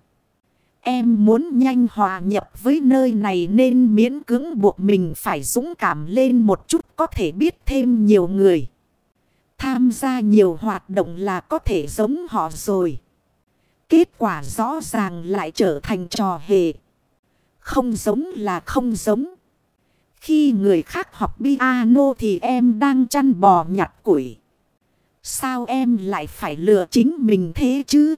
Em muốn nhanh hòa nhập với nơi này nên miễn cưỡng buộc mình phải dũng cảm lên một chút, có thể biết thêm nhiều người. Tham gia nhiều hoạt động là có thể giống họ rồi. Kết quả rõ ràng lại trở thành trò hề. Không giống là không giống. Khi người khác học piano thì em đang chăn bò nhặt củi. Sao em lại phải lừa chính mình thế chứ?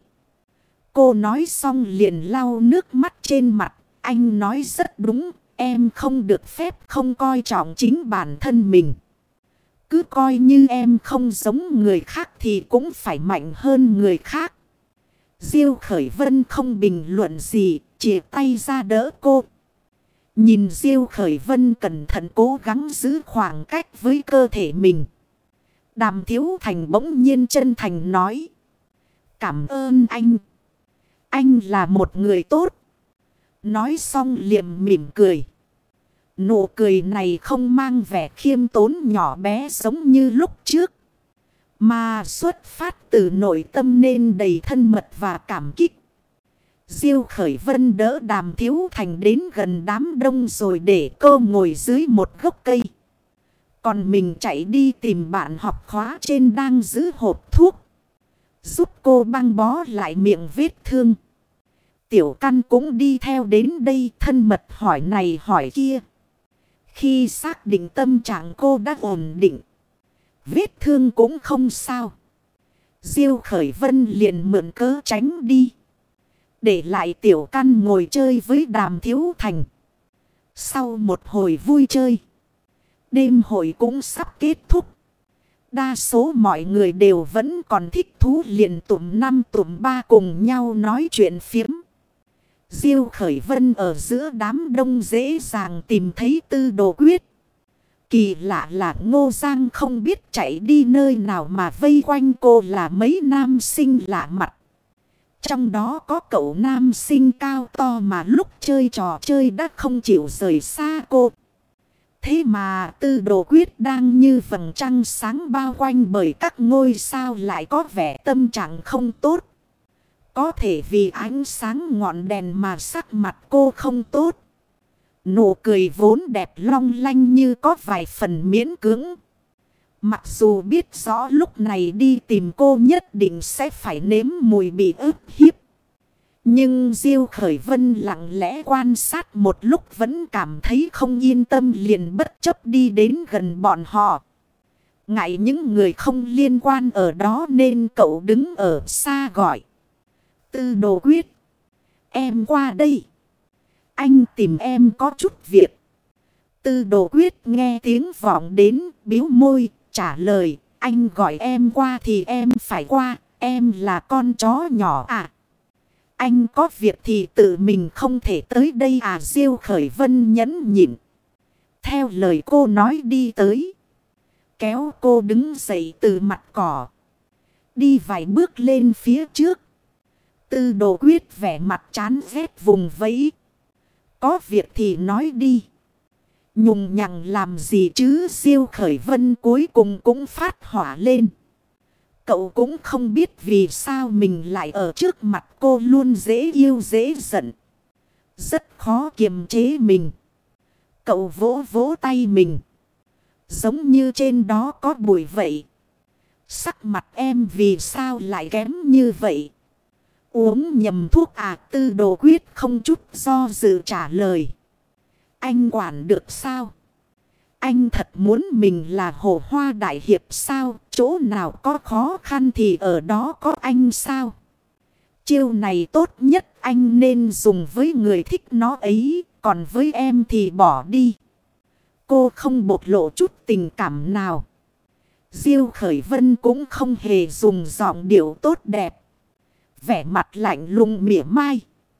Cô nói xong liền lau nước mắt trên mặt. Anh nói rất đúng. Em không được phép không coi trọng chính bản thân mình. Cứ coi như em không giống người khác thì cũng phải mạnh hơn người khác. Diêu Khởi Vân không bình luận gì, chìa tay ra đỡ cô. Nhìn Diêu Khởi Vân cẩn thận cố gắng giữ khoảng cách với cơ thể mình. Đàm Thiếu Thành bỗng nhiên chân thành nói. Cảm ơn anh. Anh là một người tốt. Nói xong liềm mỉm cười. Nụ cười này không mang vẻ khiêm tốn nhỏ bé giống như lúc trước. Mà xuất phát từ nội tâm nên đầy thân mật và cảm kích. Diêu Khởi Vân đỡ Đàm Thiếu Thành đến gần đám đông rồi để cô ngồi dưới một gốc cây. Còn mình chạy đi tìm bạn học khóa trên đang giữ hộp thuốc. Giúp cô băng bó lại miệng vết thương. Tiểu Căn cũng đi theo đến đây thân mật hỏi này hỏi kia. Khi xác định tâm trạng cô đã ổn định. Vết thương cũng không sao. Diêu Khởi Vân liền mượn cớ tránh đi. Để lại Tiểu Căn ngồi chơi với Đàm Thiếu Thành. Sau một hồi vui chơi. Đêm hội cũng sắp kết thúc. Đa số mọi người đều vẫn còn thích thú liền tụm năm tụm ba cùng nhau nói chuyện phiếm. Diêu Khởi Vân ở giữa đám đông dễ dàng tìm thấy Tư Đồ Quyết. Kỳ lạ là Ngô Giang không biết chạy đi nơi nào mà vây quanh cô là mấy nam sinh lạ mặt. Trong đó có cậu nam sinh cao to mà lúc chơi trò chơi đã không chịu rời xa cô. Thế mà Tư Đồ Quyết đang như vầng trăng sáng bao quanh bởi các ngôi sao lại có vẻ tâm trạng không tốt. Có thể vì ánh sáng ngọn đèn mà sắc mặt cô không tốt. Nụ cười vốn đẹp long lanh như có vài phần miễn cưỡng. Mặc dù biết rõ lúc này đi tìm cô nhất định sẽ phải nếm mùi bị ức hiếp. Nhưng Diêu Khởi Vân lặng lẽ quan sát một lúc vẫn cảm thấy không yên tâm liền bất chấp đi đến gần bọn họ. Ngại những người không liên quan ở đó nên cậu đứng ở xa gọi. Tư Đồ Quyết. Em qua đây. Anh tìm em có chút việc. Tư Đồ Quyết nghe tiếng vọng đến bĩu môi trả lời. Anh gọi em qua thì em phải qua. Em là con chó nhỏ à. Anh có việc thì tự mình không thể tới đây à. Diêu Khởi Vân nhẫn nhịn. Theo lời cô nói đi tới. Kéo cô đứng dậy từ mặt cỏ. Đi vài bước lên phía trước. Tư Đồ Quyết vẻ mặt chán ghét vùng vẫy. Có việc thì nói đi. Nhùng nhằng làm gì chứ. Diêu Khởi Vân cuối cùng cũng phát hỏa lên. Cậu cũng không biết vì sao mình lại ở trước mặt cô luôn dễ yêu dễ giận. Rất khó kiềm chế mình. Cậu vỗ vỗ tay mình. Giống như trên đó có bụi vậy. Sắc mặt em vì sao lại kém như vậy? Uống nhầm thuốc à. Tư Đồ Quyết không chút do dự trả lời. Anh quản được sao? Anh thật muốn mình là Hồ Hoa Đại Hiệp sao? Chỗ nào có khó khăn thì ở đó có anh sao? Chiêu này tốt nhất anh nên dùng với người thích nó ấy. Còn với em thì bỏ đi. Cô không bộc lộ chút tình cảm nào. Diêu Khởi Vân cũng không hề dùng giọng điệu tốt đẹp. Vẻ mặt lạnh lùng mỉa mai.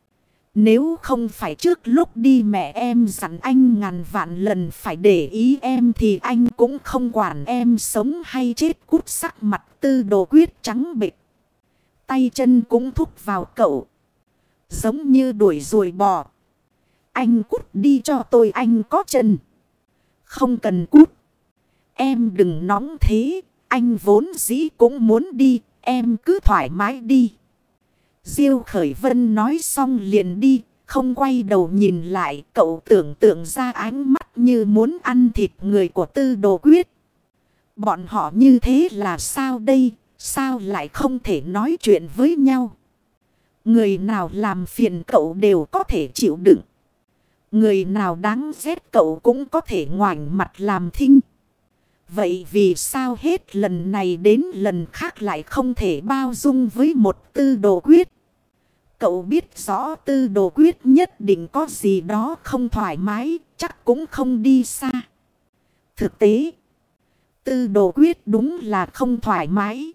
Nếu không phải trước lúc đi mẹ em dặn anh ngàn vạn lần phải để ý em thì anh cũng không quản em sống hay chết. Cút. Sắc mặt Tư Đồ Quyết trắng bệch. Tay chân cũng thúc vào cậu. Giống như đuổi ruồi bò. Anh cút đi cho tôi, anh có chân. Không cần cút. Em đừng nóng thế. Anh vốn dĩ cũng muốn đi. Em cứ thoải mái đi. Diêu Khởi Vân nói xong liền đi. Không quay đầu nhìn lại. Cậu tưởng tượng ra ánh mắt như muốn ăn thịt người của Tư Đồ Quyết. Bọn họ như thế là sao đây? Sao lại không thể nói chuyện với nhau? Người nào làm phiền cậu đều có thể chịu đựng. Người nào đáng ghét cậu cũng có thể ngoảnh mặt làm thinh. Vậy vì sao hết lần này đến lần khác lại không thể bao dung với một Tư Đồ Quyết? Cậu biết rõ Tư Đồ Quyết nhất định có gì đó không thoải mái, chắc cũng không đi xa. Thực tế, Tư Đồ Quyết đúng là không thoải mái.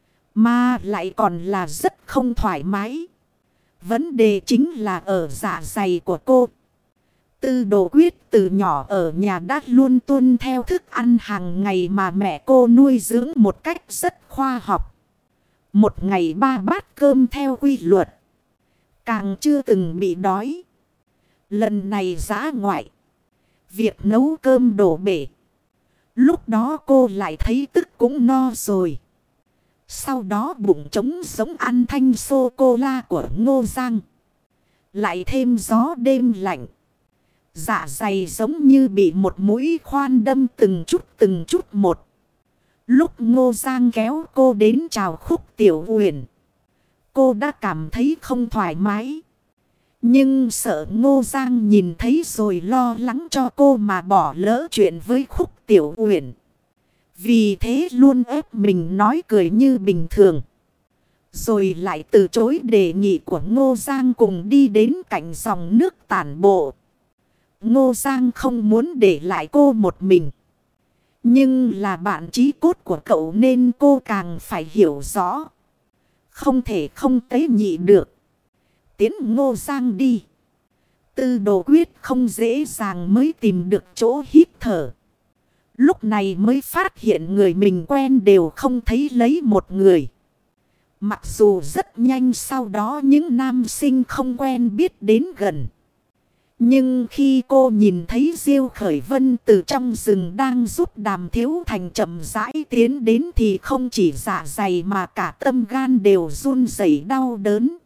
Mà lại còn là rất không thoải mái. Vấn đề chính là ở dạ dày của cô. Tư Đồ Quyết từ nhỏ ở nhà đã luôn tuân theo thức ăn hàng ngày mà mẹ cô nuôi dưỡng một cách rất khoa học. Một ngày ba bát cơm theo quy luật. Càng chưa từng bị đói. Lần này dã ngoại. Việc nấu cơm đổ bể. Lúc đó cô lại thấy tức cũng no rồi. Sau đó bụng trống giống ăn thanh sô-cô-la của Ngô Giang. Lại thêm gió đêm lạnh. Dạ dày giống như bị một mũi khoan đâm từng chút từng chút một. Lúc Ngô Giang kéo cô đến chào Khúc Tiểu Uyển, cô đã cảm thấy không thoải mái. Nhưng sợ Ngô Giang nhìn thấy rồi lo lắng cho cô mà bỏ lỡ chuyện với Khúc Tiểu Uyển. Vì thế luôn ép mình nói cười như bình thường. Rồi lại từ chối đề nghị của Ngô Giang cùng đi đến cạnh dòng nước tản bộ. Ngô Giang không muốn để lại cô một mình. Nhưng là bạn chí cốt của cậu nên cô càng phải hiểu rõ. Không thể không tế nhị được. Tiến Ngô Giang đi. Tư Đồ Quyết không dễ dàng mới tìm được chỗ hít thở. Lúc này mới phát hiện người mình quen đều không thấy lấy một người. Mặc dù rất nhanh sau đó những nam sinh không quen biết đến gần. Nhưng khi cô nhìn thấy Diêu Khởi Vân từ trong rừng đang giúp Đàm Thiếu Thành chậm rãi tiến đến thì không chỉ dạ dày mà cả tâm gan đều run rẩy đau đớn.